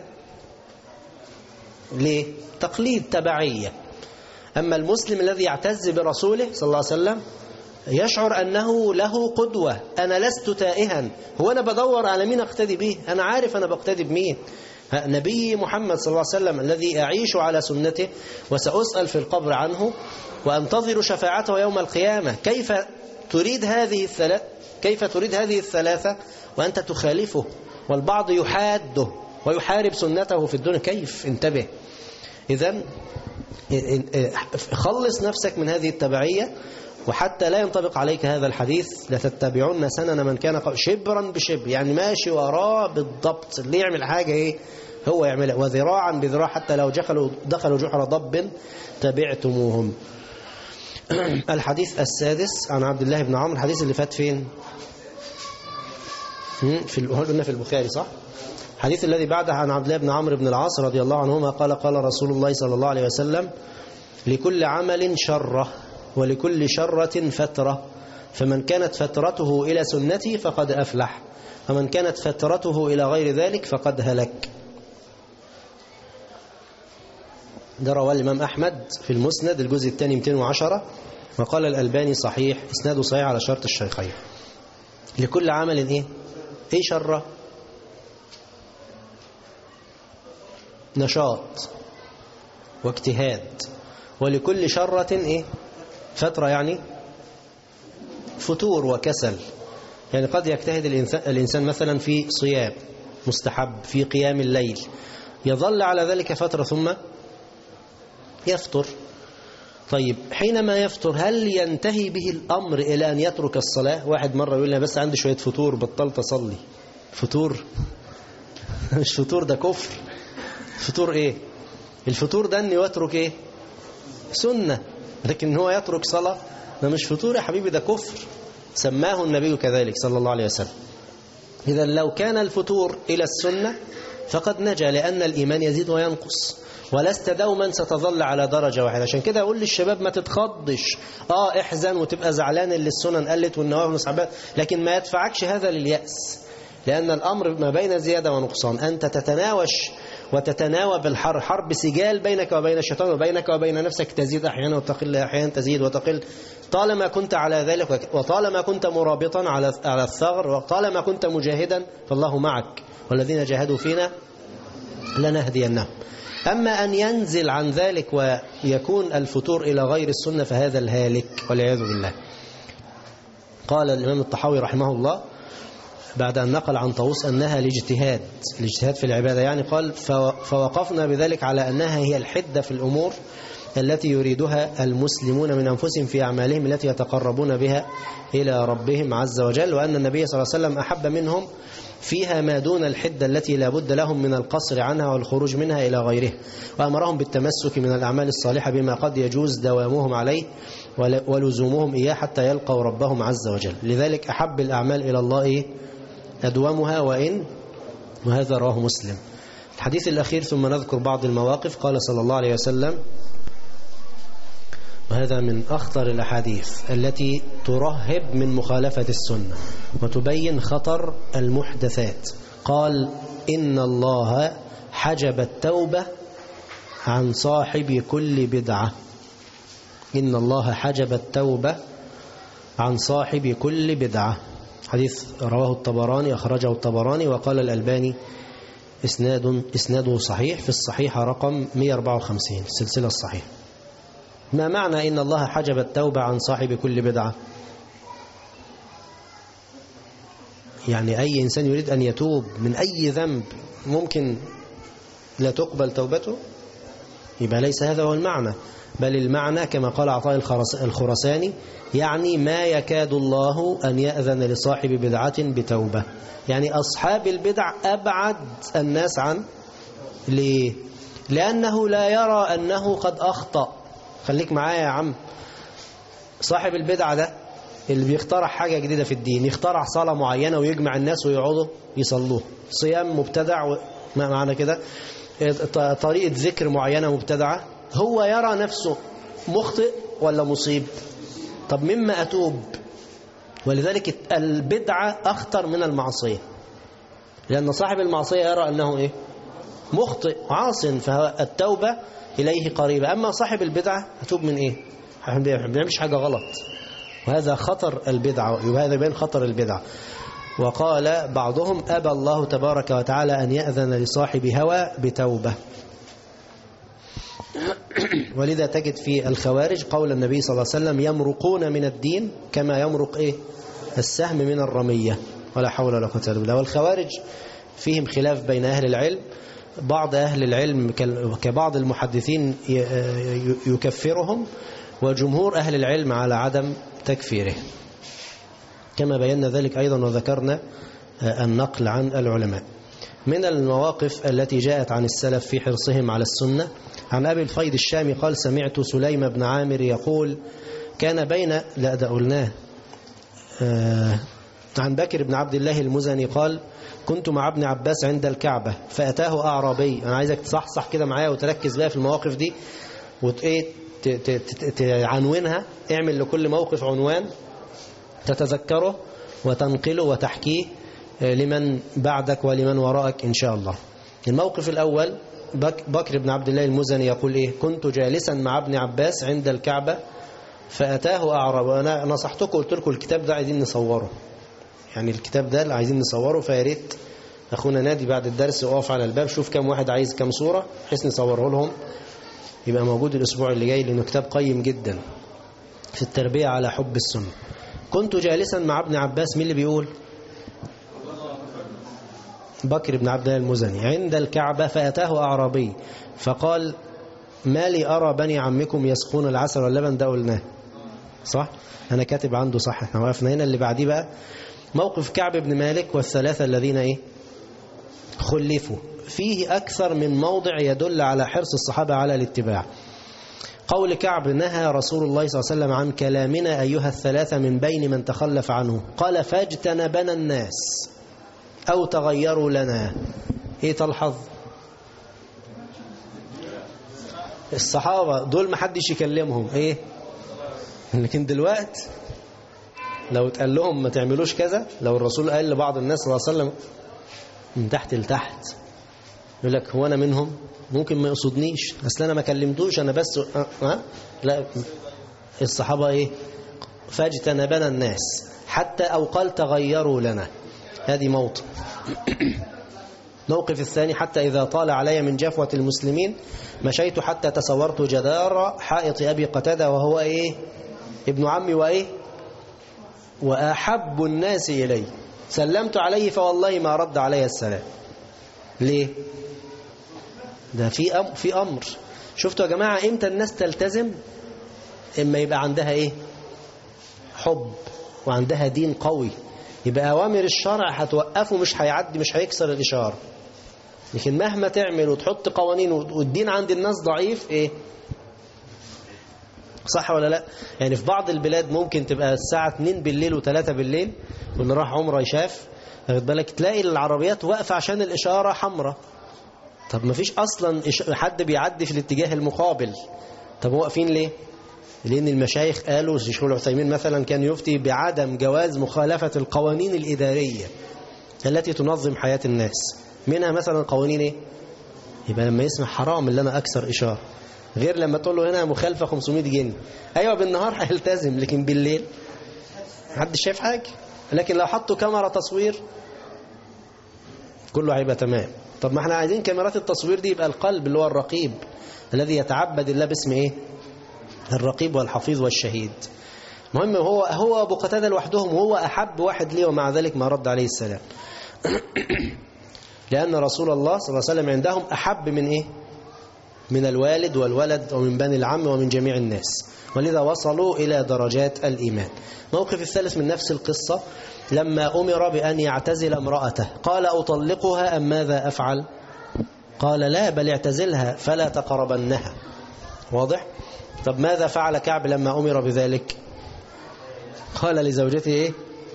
ليه؟ تقليد، تبعية. أما المسلم الذي يعتز برسوله صلى الله عليه وسلم يشعر أنه له قدوة. أنا لست تائها، هو أنا بدور على مين أقتدي به؟ أنا عارف أنا بقتدي بمين. نبي محمد صلى الله عليه وسلم الذي أعيش على سنته وسأسأل في القبر عنه وأنتظر شفاعته يوم القيامة. كيف تريد هذه الثلاثة وأنت تخالفه؟ والبعض يحاده ويحارب سنته في الدنيا. كيف؟ انتبه. إذن خلص نفسك من هذه التبعية، وحتى لا ينطبق عليك هذا الحديث لتتبعون سنن من كان شبرا بشبر. يعني ماشي وراه بالضبط، اللي يعمل حاجة ايه هو يعملها، وذراعا بذراع، حتى لو دخلوا جحر ضب تبعتموهم. الحديث السادس عن عبد الله بن عمرو. الحديث اللي فات فين؟ قلنا في البخاري صح؟ الحديث الذي بعده عن عبد الله بن عمرو بن العاص رضي الله عنهما قال قال رسول الله صلى الله عليه وسلم لكل عمل شرة ولكل شرة فترة، فمن كانت فترته إلى سنتي فقد أفلح، ومن كانت فترته إلى غير ذلك فقد هلك. ده رواه الإمام أحمد في المسند الجزء الثاني 210، وقال الألباني صحيح، إسناده صحيح على شرط الشيخين. لكل عمل إيه شرة؟ نشاط واجتهاد. ولكل شرة إيه؟ فترة، يعني فتور وكسل. يعني قد يجتهد الإنسان مثلا في صيام مستحب، في قيام الليل، يظل على ذلك فترة ثم يفطر. طيب حينما يفطر هل ينتهي به الأمر إلى أن يترك الصلاة؟ واحد مرة يقول لي بس عندي شوية فتور بطلت أصلي. فتور؟ مش فتور، ده كفر. فتور إيه؟ الفتور ده أنه يترك إيه؟ سنة، لكن هو يترك صلاة ده مش فتور يا حبيبي، ده كفر. سماه النبي كذلك صلى الله عليه وسلم. إذا لو كان الفتور إلى السنة فقد نجا، لأن الإيمان يزيد وينقص، ولست دوما ستظل على درجة واحدة. عشان كده أقول للشباب ما تتخضش، احزن وتبقى زعلان اللي السنن قلت والنوافل والمستحبات، لكن ما يدفعكش هذا لليأس، لأن الأمر ما بين زيادة ونقصان. أنت تتناوش وتتناوب الحرب، حرب سجال بينك وبين الشيطان وبينك وبين نفسك، تزيد أحيانا وتقل أحيانا، تزيد وتقل. طالما كنت على ذلك، وطالما كنت مرابطا على الثغر، وطالما كنت مجاهدا فالله معك، والذين جاهدوا فينا لنهدينهم. أما أن ينزل عن ذلك ويكون الفتور إلى غير السنة فهذا الهالك والعياذ بالله. قال الإمام الطحاوي رحمه الله بعد أن نقل عن طاووس أنها الاجتهاد في العبادة، يعني قال فوقفنا بذلك على أنها هي الحدة في الأمور التي يريدها المسلمون من أنفسهم في أعمالهم التي يتقربون بها إلى ربهم عز وجل، وأن النبي صلى الله عليه وسلم أحب منهم فيها ما دون الحدة التي لا بد لهم من القصر عنها والخروج منها إلى غيره، وأمرهم بالتمسك من الأعمال الصالحة بما قد يجوز دوامهم عليه ولزومهم إياه حتى يلقوا ربهم عز وجل. لذلك أحب الأعمال إلى الله أدومها وهذا رواه مسلم. الحديث الأخير ثم نذكر بعض المواقف. قال صلى الله عليه وسلم، وهذا من أخطر الأحاديث التي ترهب من مخالفة السنة وتبين خطر المحدثات، قال إن الله حجب التوبة عن صاحب كل بدعة. إن الله حجب التوبة عن صاحب كل بدعة. حديث رواه الطبراني، أخرجه الطبراني، وقال الألباني إسناده صحيح في الصحيحة رقم 154 السلسلة الصحيحة. ما معنى إن الله حجب التوبة عن صاحب كل بدعة؟ يعني أي إنسان يريد أن يتوب من أي ذنب ممكن لا تقبل توبته؟ يبقى ليس هذا هو المعنى، بل المعنى كما قال عطاء الخرساني، يعني ما يكاد الله أن يأذن لصاحب بدعة بتوبة. يعني أصحاب البدع أبعد الناس عن ليه؟ لأنه لا يرى أنه قد أخطأ. خليك معايا يا عم، صاحب البدعة ده اللي بيخترع حاجة جديدة في الدين، يخترع صلاة معينة ويجمع الناس ويقعدوا يصلوه، صيام مبتدع ما معنى كده، طريقة ذكر معينة مبتدعة، هو يرى نفسه مخطئ ولا مصيب؟ طب مما أتوب؟ ولذلك البدعة أخطر من المعصية، لأن صاحب المعصية يرى أنه إيه؟ مخطئ عاص، فالتوبة إليه قريبة. أما صاحب البدعة أتوب من إيه؟ ما بيعملش حاجة غلط، وهذا خطر البدعة، وهذا بين خطر البدعة. وقال بعضهم أبى الله تبارك وتعالى أن يأذن لصاحب هوى بتوبة. ولذا تجد في الخوارج قول النبي صلى الله عليه وسلم يمرقون من الدين كما يمرق إيه؟ السهم من الرمية، ولا حول ولا قوة إلا بالله. والخوارج فيهم خلاف بين أهل العلم، بعض أهل العلم كبعض المحدثين يكفرهم، وجمهور أهل العلم على عدم تكفيره، كما بينا ذلك أيضا وذكرنا النقل عن العلماء. من المواقف التي جاءت عن السلف في حرصهم على السنة، عن أبي الفيض الشامي قال سمعت سليم بن عامر يقول كان بين عن بكر بن عبد الله المزني قال كنت مع ابن عباس عند الكعبة فأتاه أعرابي. أنا عايزك تصحصح كده معايا وتركز بقى في المواقف دي وتعنونها، اعمل لكل موقف عنوان تتذكره وتنقله وتحكيه لمن بعدك ولمن وراءك إن شاء الله. الموقف الأول، بكر بن عبد الله المزني يقول إيه؟ كنت جالسا مع ابن عباس عند الكعبة فأتاه أعراب. وأنا نصحتكم قلت لكم الكتاب ده عايزين نصوره، يعني الكتاب ده اللي عايزين نصوره، فياريت أخونا نادي بعد الدرس وقف على الباب شوف كم واحد عايز كم صورة بحيث نصوره لهم، يبقى موجود الأسبوع اللي جاي، لأنه كتاب قيم جدا في التربية على حب السنة. كنت جالسا مع ابن عباس، مين اللي بيقول؟ بكر بن عبد الله المزني، عند الكعبة فأتاه أعرابي فقال ما لي أرى بني عمكم يسقون العسل واللبن. ده قلناه صح؟ أنا كاتب عنده صح، احنا وقفنا هنا. اللي بعديه بقى موقف كعب بن مالك والثلاثة الذين خلفوا، فيه أكثر من موضع يدل على حرص الصحابة على الاتباع. قول كعب نهى رسول الله صلى الله عليه وسلم عن كلامنا أيها الثلاثة من بين من تخلف عنه، قال فاجتنبنا الناس أو تغيروا لنا. ايه تلحظ؟ الصحابة دول ما حدش يكلمهم ايه، لكن دلوقتي لو اتقال لهم ما تعملوش كذا، لو الرسول قال لبعض الناس صلى الله عليه وسلم من تحت لتحت، يقول لك هو انا منهم؟ ممكن ما يقصدنيش، اصل انا ما كلمتوش، انا بس لا. الصحابة ايه؟ فاجتنبنا الناس حتى او قال تغيروا لنا. هذه موطن. موقف الثاني حتى إذا طال علي من جفوة المسلمين مشيت حتى تصورت جدار حائط أبي قتادة وهو إيه؟ ابن عمي وإيه؟ وأحب الناس إلي، سلمت عليه فوالله ما رد علي السلام. ليه؟ ده في أمر. شفتوا يا جماعة إمتى الناس تلتزم؟ إما يبقى عندها إيه؟ حب وعندها دين قوي، يبقى أوامر الشرع هتوقفه، مش هيعدي، مش هيكسر الإشارة. لكن مهما تعمل وتحط قوانين والدين عند الناس ضعيف ايه؟ صح ولا لا؟ يعني في بعض البلاد ممكن تبقى الساعة 2 بالليل و3 بالليل، واللي راح عمره يشاف واخد بالك تلاقي العربيات واقفة عشان الإشارة حمراء. طب ما فيش أصلا حد بيعدي في الاتجاه المقابل، طب واقفين ليه؟ لأن المشايخ قالوا، الشيخ العثيمين مثلا كان يفتي بعدم جواز مخالفة القوانين الإدارية التي تنظم حياة الناس، منها مثلا قوانين ايه؟ يبقى لما يسمع حرام اللي انا اكسر اشاره، غير لما تقول له هنا مخالفه 500 جنيه. ايوه بالنهار هيلتزم، لكن بالليل محدش شايف حاجه. لكن لو حطوا كاميرا تصوير كله هيبقى تمام. طب ما احنا عايزين كاميرات التصوير دي يبقى القلب اللي هو الرقيب الذي يتعبد الله باسم ايه؟ الرقيب والحفيظ والشهيد. المهم هو ابو قتاده لوحدهم وهو احب واحد ليه، ومع ذلك ما رد عليه السلام. لأن رسول الله صلى الله عليه وسلم عندهم أحب من إيه؟ من الوالد والولد ومن بني العم ومن جميع الناس، ولذا وصلوا إلى درجات الإيمان. موقف الثالث من نفس القصة لما أمر بأن يعتزل امرأته، قال أطلقها أم ماذا أفعل؟ قال لا بل اعتزلها فلا تقربنها. واضح؟ طب ماذا فعل كعب لما أمر بذلك؟ قال لزوجته إيه؟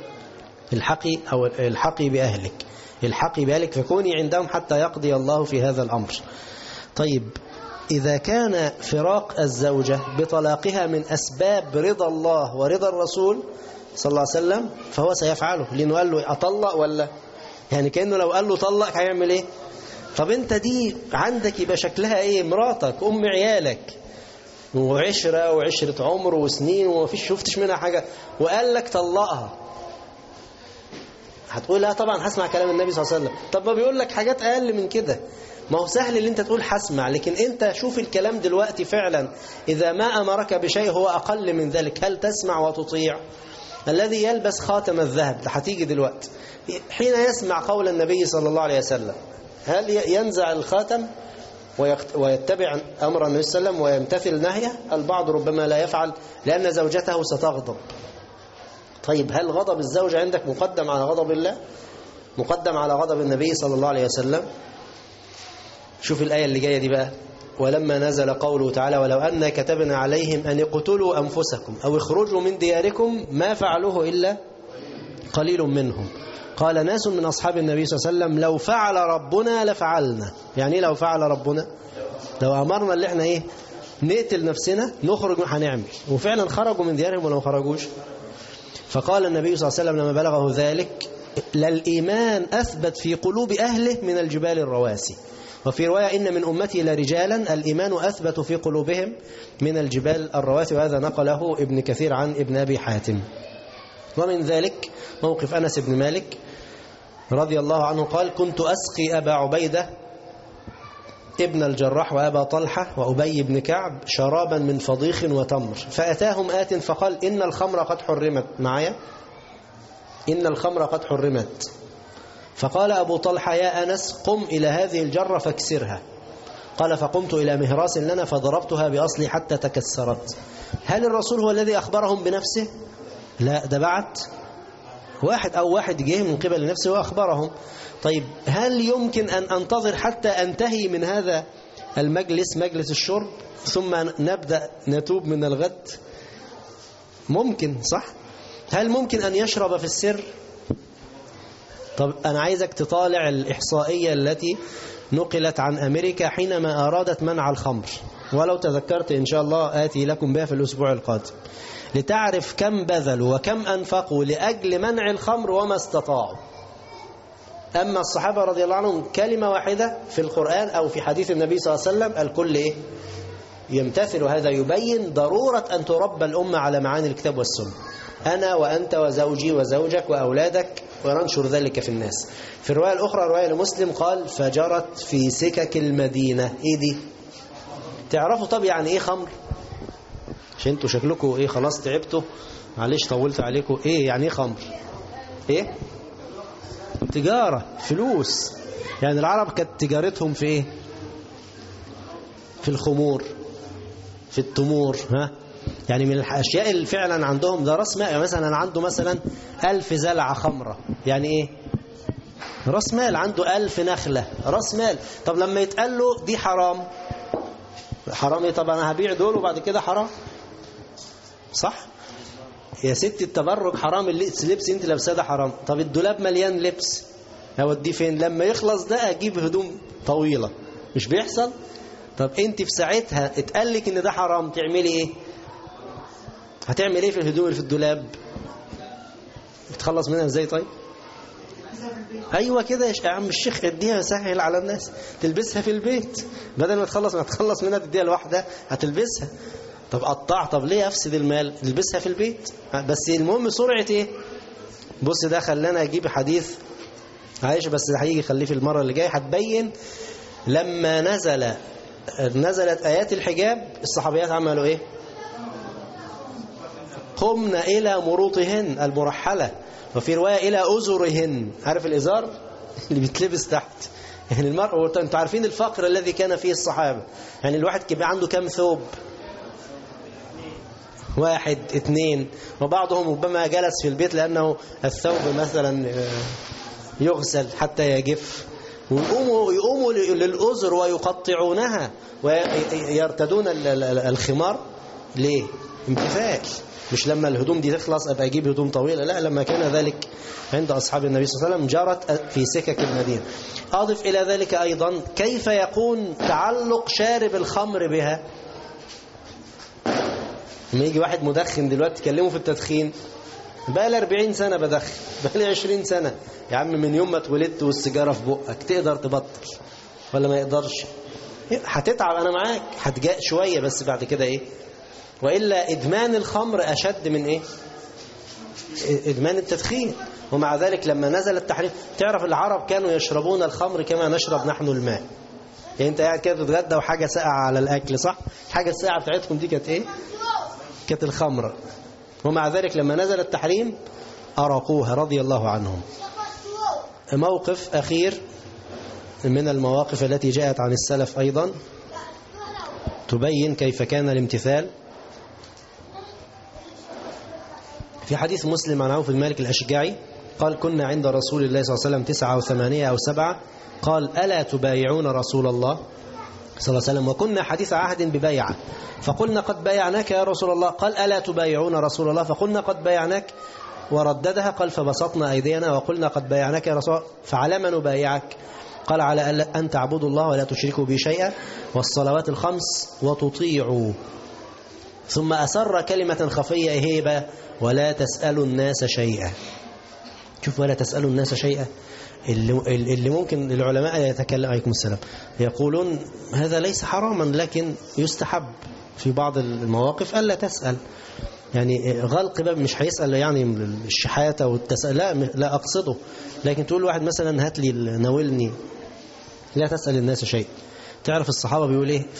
الحقي بأهلك، الحقي بأهلك فكوني عندهم حتى يقضي الله في هذا الأمر. طيب إذا كان فراق الزوجة بطلاقها من أسباب رضا الله ورضا الرسول صلى الله عليه وسلم فهو سيفعله، لأنه قال له أطلق ولا يعني كأنه لو قال له طلق هيعمل إيه؟ طب أنت دي عندك يبقى شكلها إيه؟ مراتك أم عيالك وعشرة عمر وسنين ومفيش شفتش منها حاجة، وقال لك طلقها، هتقول لا طبعا هسمع كلام النبي صلى الله عليه وسلم. طب ما بيقول لك حاجات أقل من كده، ما هو سهل اللي انت تقول هسمع، لكن انت شوف الكلام دلوقتي فعلا إذا ما أمرك بشيء هو أقل من ذلك هل تسمع وتطيع؟ الذي يلبس خاتم الذهب ده هتيجي دلوقتي حين يسمع قول النبي صلى الله عليه وسلم هل ينزع الخاتم ويتبع أمر النبي صلى الله عليه وسلم ويمتثل نهيه؟ البعض ربما لا يفعل لأن زوجته ستغضب. طيب هل غضب الزوجة عندك مقدم على غضب الله؟ مقدم على غضب النبي صلى الله عليه وسلم؟ شوف الآية اللي جاية دي بقى، ولما نزل قوله تعالى ولو أن كتبنا عليهم أن اقتلوا أنفسكم أو اخرجوا من دياركم ما فعلوه إلا قليل منهم قال ناس من أصحاب النبي صلى الله عليه وسلم لو فعل ربنا لفعلنا. يعني إيه لو فعل ربنا؟ لو أمرنا اللي احنا إيه نقتل نفسنا نخرج هنعمل، وفعلا خرجوا من ديارهم ولو خرجوش. فقال النبي صلى الله عليه وسلم لما بلغه ذلك للإيمان أثبت في قلوب أهله من الجبال الرواسي، وفي رواية إن من أمتي لرجالا الإيمان أثبت في قلوبهم من الجبال الرواسي، وهذا نقله ابن كثير عن ابن أبي حاتم. ومن ذلك موقف أنس بن مالك رضي الله عنه قال كنت أسقي أبا عبيدة ابن الجراح وأبا طلحة وأبي بن كعب شرابا من فضيخ وتمر، فأتاهم آت فقال إن الخمر قد حرمت معايا، إن الخمر قد حرمت. فقال أبو طلحة يا أنس قم إلى هذه الجرة فاكسرها. قال فقمت إلى مهراس لنا فضربتها بأصلي حتى تكسرت. هل الرسول هو الذي أخبرهم بنفسه؟ لا، ده بعت واحد جه من قبل نفسه وأخبرهم. طيب هل يمكن أن أنتظر حتى أنتهي من هذا المجلس، مجلس الشرب، ثم نبدأ نتوب من الغد؟ ممكن، صح؟ هل ممكن أن يشرب في السر؟ طب أنا عايزك تطالع الإحصائية التي نقلت عن أمريكا حينما أرادت منع الخمر، ولو تذكرت إن شاء الله آتي لكم بها في الأسبوع القادم، لتعرف كم بذلوا وكم أنفقوا لأجل منع الخمر وما استطاعوا. أما الصحابة رضي الله عنهم كلمة واحدة في القرآن أو في حديث النبي صلى الله عليه وسلم الكل إيه؟ يمتثل. هذا يبين ضرورة أن تربى الأمة على معاني الكتاب والسنة. أنا وأنت وزوجي وزوجك وأولادك، وننشر ذلك في الناس. في الرواية الأخرى، رواية لمسلم، قال فجرت في سكك المدينة. إيه دي؟ تعرفوا طب يعني إيه خمر؟ عشان انتوا شكلكم إيه خلاص تعبتوا، معلش طولت عليكم. إيه يعني إيه خمر؟ إيه؟ تجارة، فلوس. يعني العرب كانت تجارتهم في إيه؟ في الخمور، في التمور. يعني من الأشياء اللي فعلا عندهم ده رأس مال. مثلا عنده مثلا 1000 زلعة خمرة، يعني إيه؟ رأس مال. عنده 1000 نخلة، رأس مال. طب لما يتقال له دي حرام، حرام إيه؟ طب أنا هبيع دول وبعد كده حرام، صح؟ يا ستي التبرج حرام، اللبس انت لابساه ده حرام. طب الدولاب مليان لبس، هوديه فين؟ لما يخلص ده اجيب هدوم طويلة، مش بيحصل؟ طب انت في ساعتها اتقال لك ان ده حرام، تعملي ايه؟ هتعمل ايه في الهدوم اللي في الدولاب؟ تخلص منها ازاي؟ طيب ايوه كده يا عم الشيخ، اديها سهل على الناس، تلبسها في البيت بدل ما تخلص منها تديها لوحدها، هتلبسها. طب قطع، طب ليه افسد المال؟ تلبسها في البيت. بس المهم سرعة ايه؟ بص ده خلانا اجيب حديث عايشه، بس ده هيجي خليه في المرة اللي جايه، هتبين لما نزلت آيات الحجاب الصحابيات عملوا ايه؟ قمنا إلى مروطهن المرحلة، وفي رواية إلى أزرهن. عارف الإزار اللي بيتلبس تحت؟ يعني المرأة، انتوا عارفين الفقر الذي كان فيه الصحابة. يعني الواحد كان عنده كم ثوب؟ 1 2، وبعضهم ربما جلس في البيت لأنه الثوب مثلا يغسل حتى يجف، ويقوموا للأزر ويقطعونها ويرتدون الخمار. ليه؟ امتثال. مش لما الهدوم دي تخلص أبقى أجيب هدوم طويلة، لا، لما كان ذلك عند أصحاب النبي صلى الله عليه وسلم جرت في سكك المدينة. أضف إلى ذلك أيضا كيف يكون تعلق شارب الخمر بها. لما يجي واحد مدخن دلوقتي تكلمه في التدخين، بقى لي 40 سنة بدخن، بقى لي 20 سنة. يا عم من يوم ما اتولدت والسيجارة في بقك، تقدر تبطل ولا ما يقدرش؟ هتتعب، أنا معاك، هتجاء شوية، بس بعد كده إيه؟ وإلا إدمان الخمر أشد من إيه؟ إدمان التدخين. ومع ذلك لما نزل التحريم، تعرف العرب كانوا يشربون الخمر كما نشرب نحن الماء. يعني أنت قاعد كده تتغدى وحاجة ساقعة على الأكل، صح؟ الحاجة الساقعة بتاعتكم دي كانت إيه؟ كانت الخمر. ومع ذلك لما نزل التحريم أرقوها رضي الله عنهم. موقف أخير من المواقف التي جاءت عن السلف أيضا تبين كيف كان الامتثال. في حديث مسلم عن عوف بن مالك الأشجعي قال كنا عند رسول الله صلى الله عليه وسلم 9 أو 8 أو 7، قال ألا تبايعون رسول الله صلى الله عليه وسلم؟ وكنا حديث عهد ببيعة، فقلنا قد بايعناك يا رسول الله. قال ألا تبايعون رسول الله؟ فقلنا قد بايعناك، ورددها. قال فبسطنا أيدينا وقلنا قد بايعناك يا رسول الله. فعلى ما نبايعك؟ قال على أن تعبدوا الله ولا تشركوا به شيئا، والصلوات الخمس، وتطيعوا. ثم أسر كلمة خفية هيبة: ولا تسألوا الناس شيئا. شوف، ولا تسألوا الناس شيئا، اللي ممكن العلماء يتكلم عليكم السلام يقولون هذا ليس حراما، لكن يستحب في بعض المواقف ألا تسأل. يعني غلق باب، مش هيسأل يعني الشحاتة والتسأل، لا أقصده، لكن تقول واحد مثلا هات لي ناولني، لا تسأل الناس شيء. تعرف الصحابة بيقول إيه؟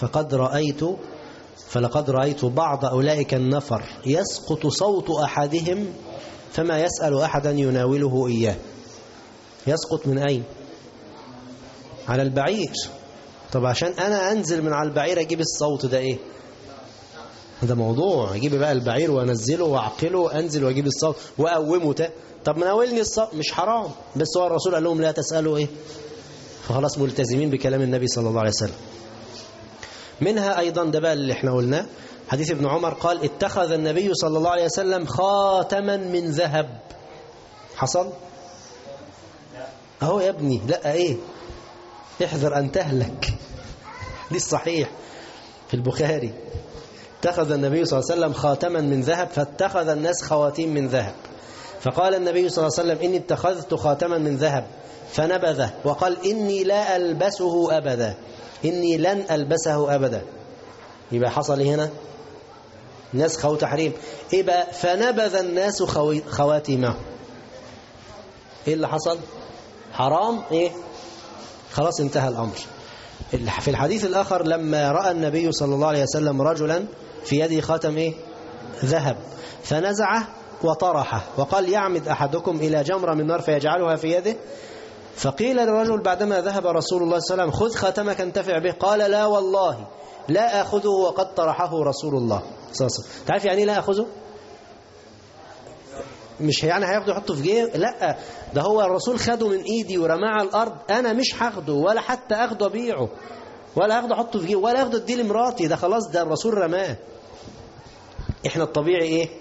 فلقد رأيت بعض أولئك النفر يسقط صوت أحدهم فما يسأل أحدا يناوله إياه. يسقط من أين؟ على البعير. طب عشان أنا أنزل من على البعير أجيب الصوت ده إيه؟ ده موضوع. أجيب بقى البعير وأنزله وأعقله، أنزل وأجيب الصوت وأقومه. طب ما ناولني الصوت مش حرام، بس هو الرسول قال لهم لا تسألوا إيه؟ فخلاص ملتزمين بكلام النبي صلى الله عليه وسلم. منها أيضا ده بقى اللي احنا قلناه، حديث ابن عمر قال اتخذ النبي صلى الله عليه وسلم خاتما من ذهب. حصل؟ اهو يا ابني. لا ايه؟ احذر ان تهلك. دي الصحيح في البخاري. اتخذ النبي صلى الله عليه وسلم خاتما من ذهب فاتخذ الناس خواتيم من ذهب. فقال النبي صلى الله عليه وسلم إني اتخذت خاتما من ذهب فنبذه وقال إني لا ألبسه أبدا، إني لن ألبسه أبدا. يبقى حصل هنا نسخ أو تحريم. إيه بقى؟ فنبذ الناس خواتيمه. إيه اللي حصل؟ حرام. إيه؟ خلاص انتهى الأمر. في الحديث الآخر لما رأى النبي صلى الله عليه وسلم رجلا في يده خاتم إيه؟ ذهب فنزعه وطرحه وقال يعمد أحدكم إلى جمرة من نار فيجعلها في يده. فقيل للرجل بعدما ذهب رسول الله صلى الله عليه وسلم خذ خاتمك انتفع به، قال لا والله لا أخذه وقد طرحه رسول الله صلى الله عليه وسلم. تعرف يعني لا أخذه؟ مش يعني هياخده يحطه في جيب، لا، ده هو الرسول خده من ايدي ورماه على الارض، انا مش هاخده ولا حتى اخده ابيعه ولا اخده احطه في جيب ولا اخده اديه لمراتي، ده خلاص ده الرسول رماه. احنا الطبيعي ايه؟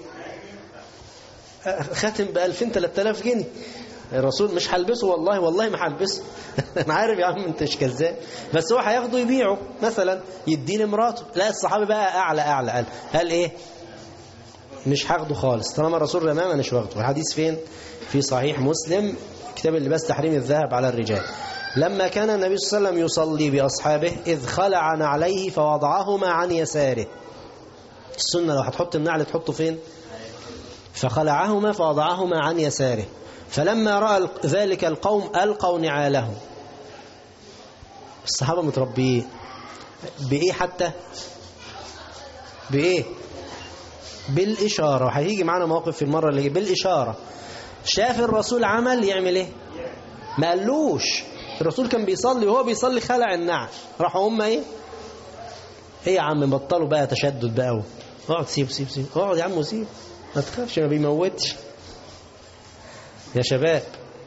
خاتم ب 2000 3000 جنيه الرسول مش هلبسه، والله ما هلبسه. انا عارف يا عم انت مش كذاب، بس هو هياخده يبيعه مثلا يديه لمراته. لا، الصحابي بقى اعلى قال ايه؟ مش هاخده خالص طالما الرسول رماه، انا مش واخده. الحديث فين؟ في صحيح مسلم كتاب اللباس تحريم الذهب على الرجال. لما كان النبي صلى الله عليه وسلم يصلي بأصحابه إذ خلع نعليه فوضعهما عن يساره. السنة لو هتحط النعل تحطه فين؟ فخلعهما فوضعهما عن يساره. فلما رأى ذلك القوم ألقوا نعالهم. الصحابة متربيين بإيه؟ حتى بإيه؟ بالإشارة. وهيجي معنا موقف في المرة اللي جايه بالإشارة. شاف الرسول عمل يعمل إيه؟ ما قالوش. الرسول كان بيصلي وهو بيصلي خلع النعل، راحوا هم إيه يا عم بطلوا بقى تشدد بقى، اقعد سيب اقعد يا عم وسيب، ما تخافش ما بيموتش يا شباب.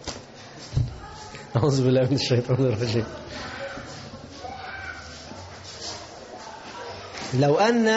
أعوذ بالله من الشيطان الرجيم. لو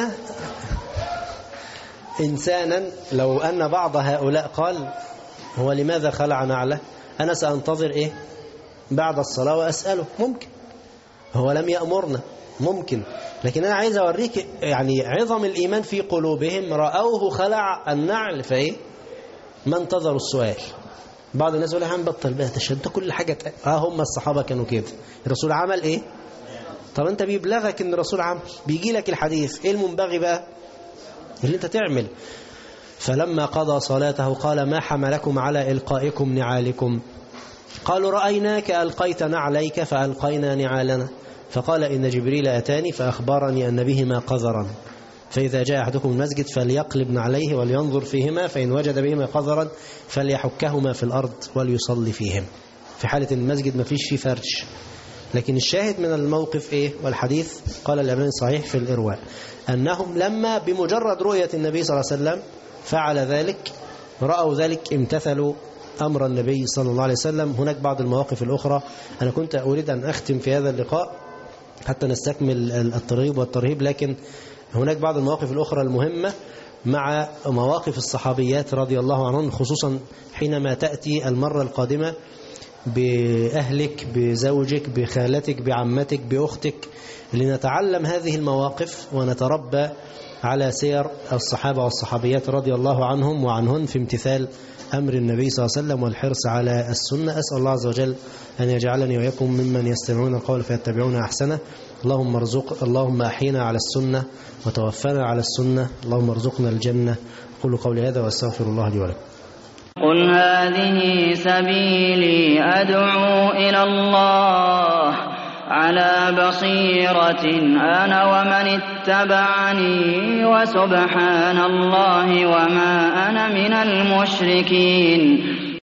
أن بعض هؤلاء قال هو لماذا خلع نعله، أنا سأنتظر إيه بعد الصلاة وأسأله. ممكن هو لم يأمرنا، ممكن، لكن أنا عايز أوريك يعني عظم الإيمان في قلوبهم. رأوه خلع النعل فإيه ما انتظروا السؤال. بعض الناس يقول لي هنبطل بقى تشد كل حاجة هم الصحابة كانوا كده. الرسول عمل إيه؟ طب أنت بيبلغك إن الرسول عمل، بيجي لك الحديث، إيه المنبغي بقى اللي أنت تعمل؟ فلما قضى صلاته قال ما حملكم على إلقائكم نعالكم؟ قالوا رأيناك ألقيت نعليك فألقينا نعالنا. فقال إن جبريل أتاني فأخبرني أن بهما قذرا، فإذا جاء أحدكم المسجد فليقلب نعليه ولينظر فيهما، فإن وجد بهما قذرا فليحكهما في الأرض وليصلي فيهم. في حالة المسجد ما فيش فيه فرش. لكن الشاهد من الموقف إيه والحديث؟ قال الألباني صحيح في الإرواء أنهم لما بمجرد رؤية النبي صلى الله عليه وسلم فعل ذلك، رأوا ذلك، امتثلوا أمر النبي صلى الله عليه وسلم. هناك بعض المواقف الأخرى أنا كنت أريد أن أختم في هذا اللقاء حتى نستكمل الترغيب والترهيب، لكن هناك بعض المواقف الأخرى المهمة مع مواقف الصحابيات رضي الله عنهم، خصوصا حينما تأتي المرة القادمة بأهلك، بزوجك، بخالتك، بعمتك، بأختك، لنتعلم هذه المواقف ونتربى على سير الصحابة والصحابيات رضي الله عنهم وعنهن في امتثال أمر النبي صلى الله عليه وسلم والحرص على السنة. أسأل الله عز وجل أن يجعلني وإياكم ممن يستمعون القول فيتبعون أحسنه. اللهم أحينا على السنة وتوفنا على السنة. اللهم ارزقنا الجنة. قولوا قولي هذا وأستغفر الله لي ولكم. قل هذه سبيلي أدعو إلى الله على بصيرة أنا ومن اتبعني وسبحان الله وما أنا من المشركين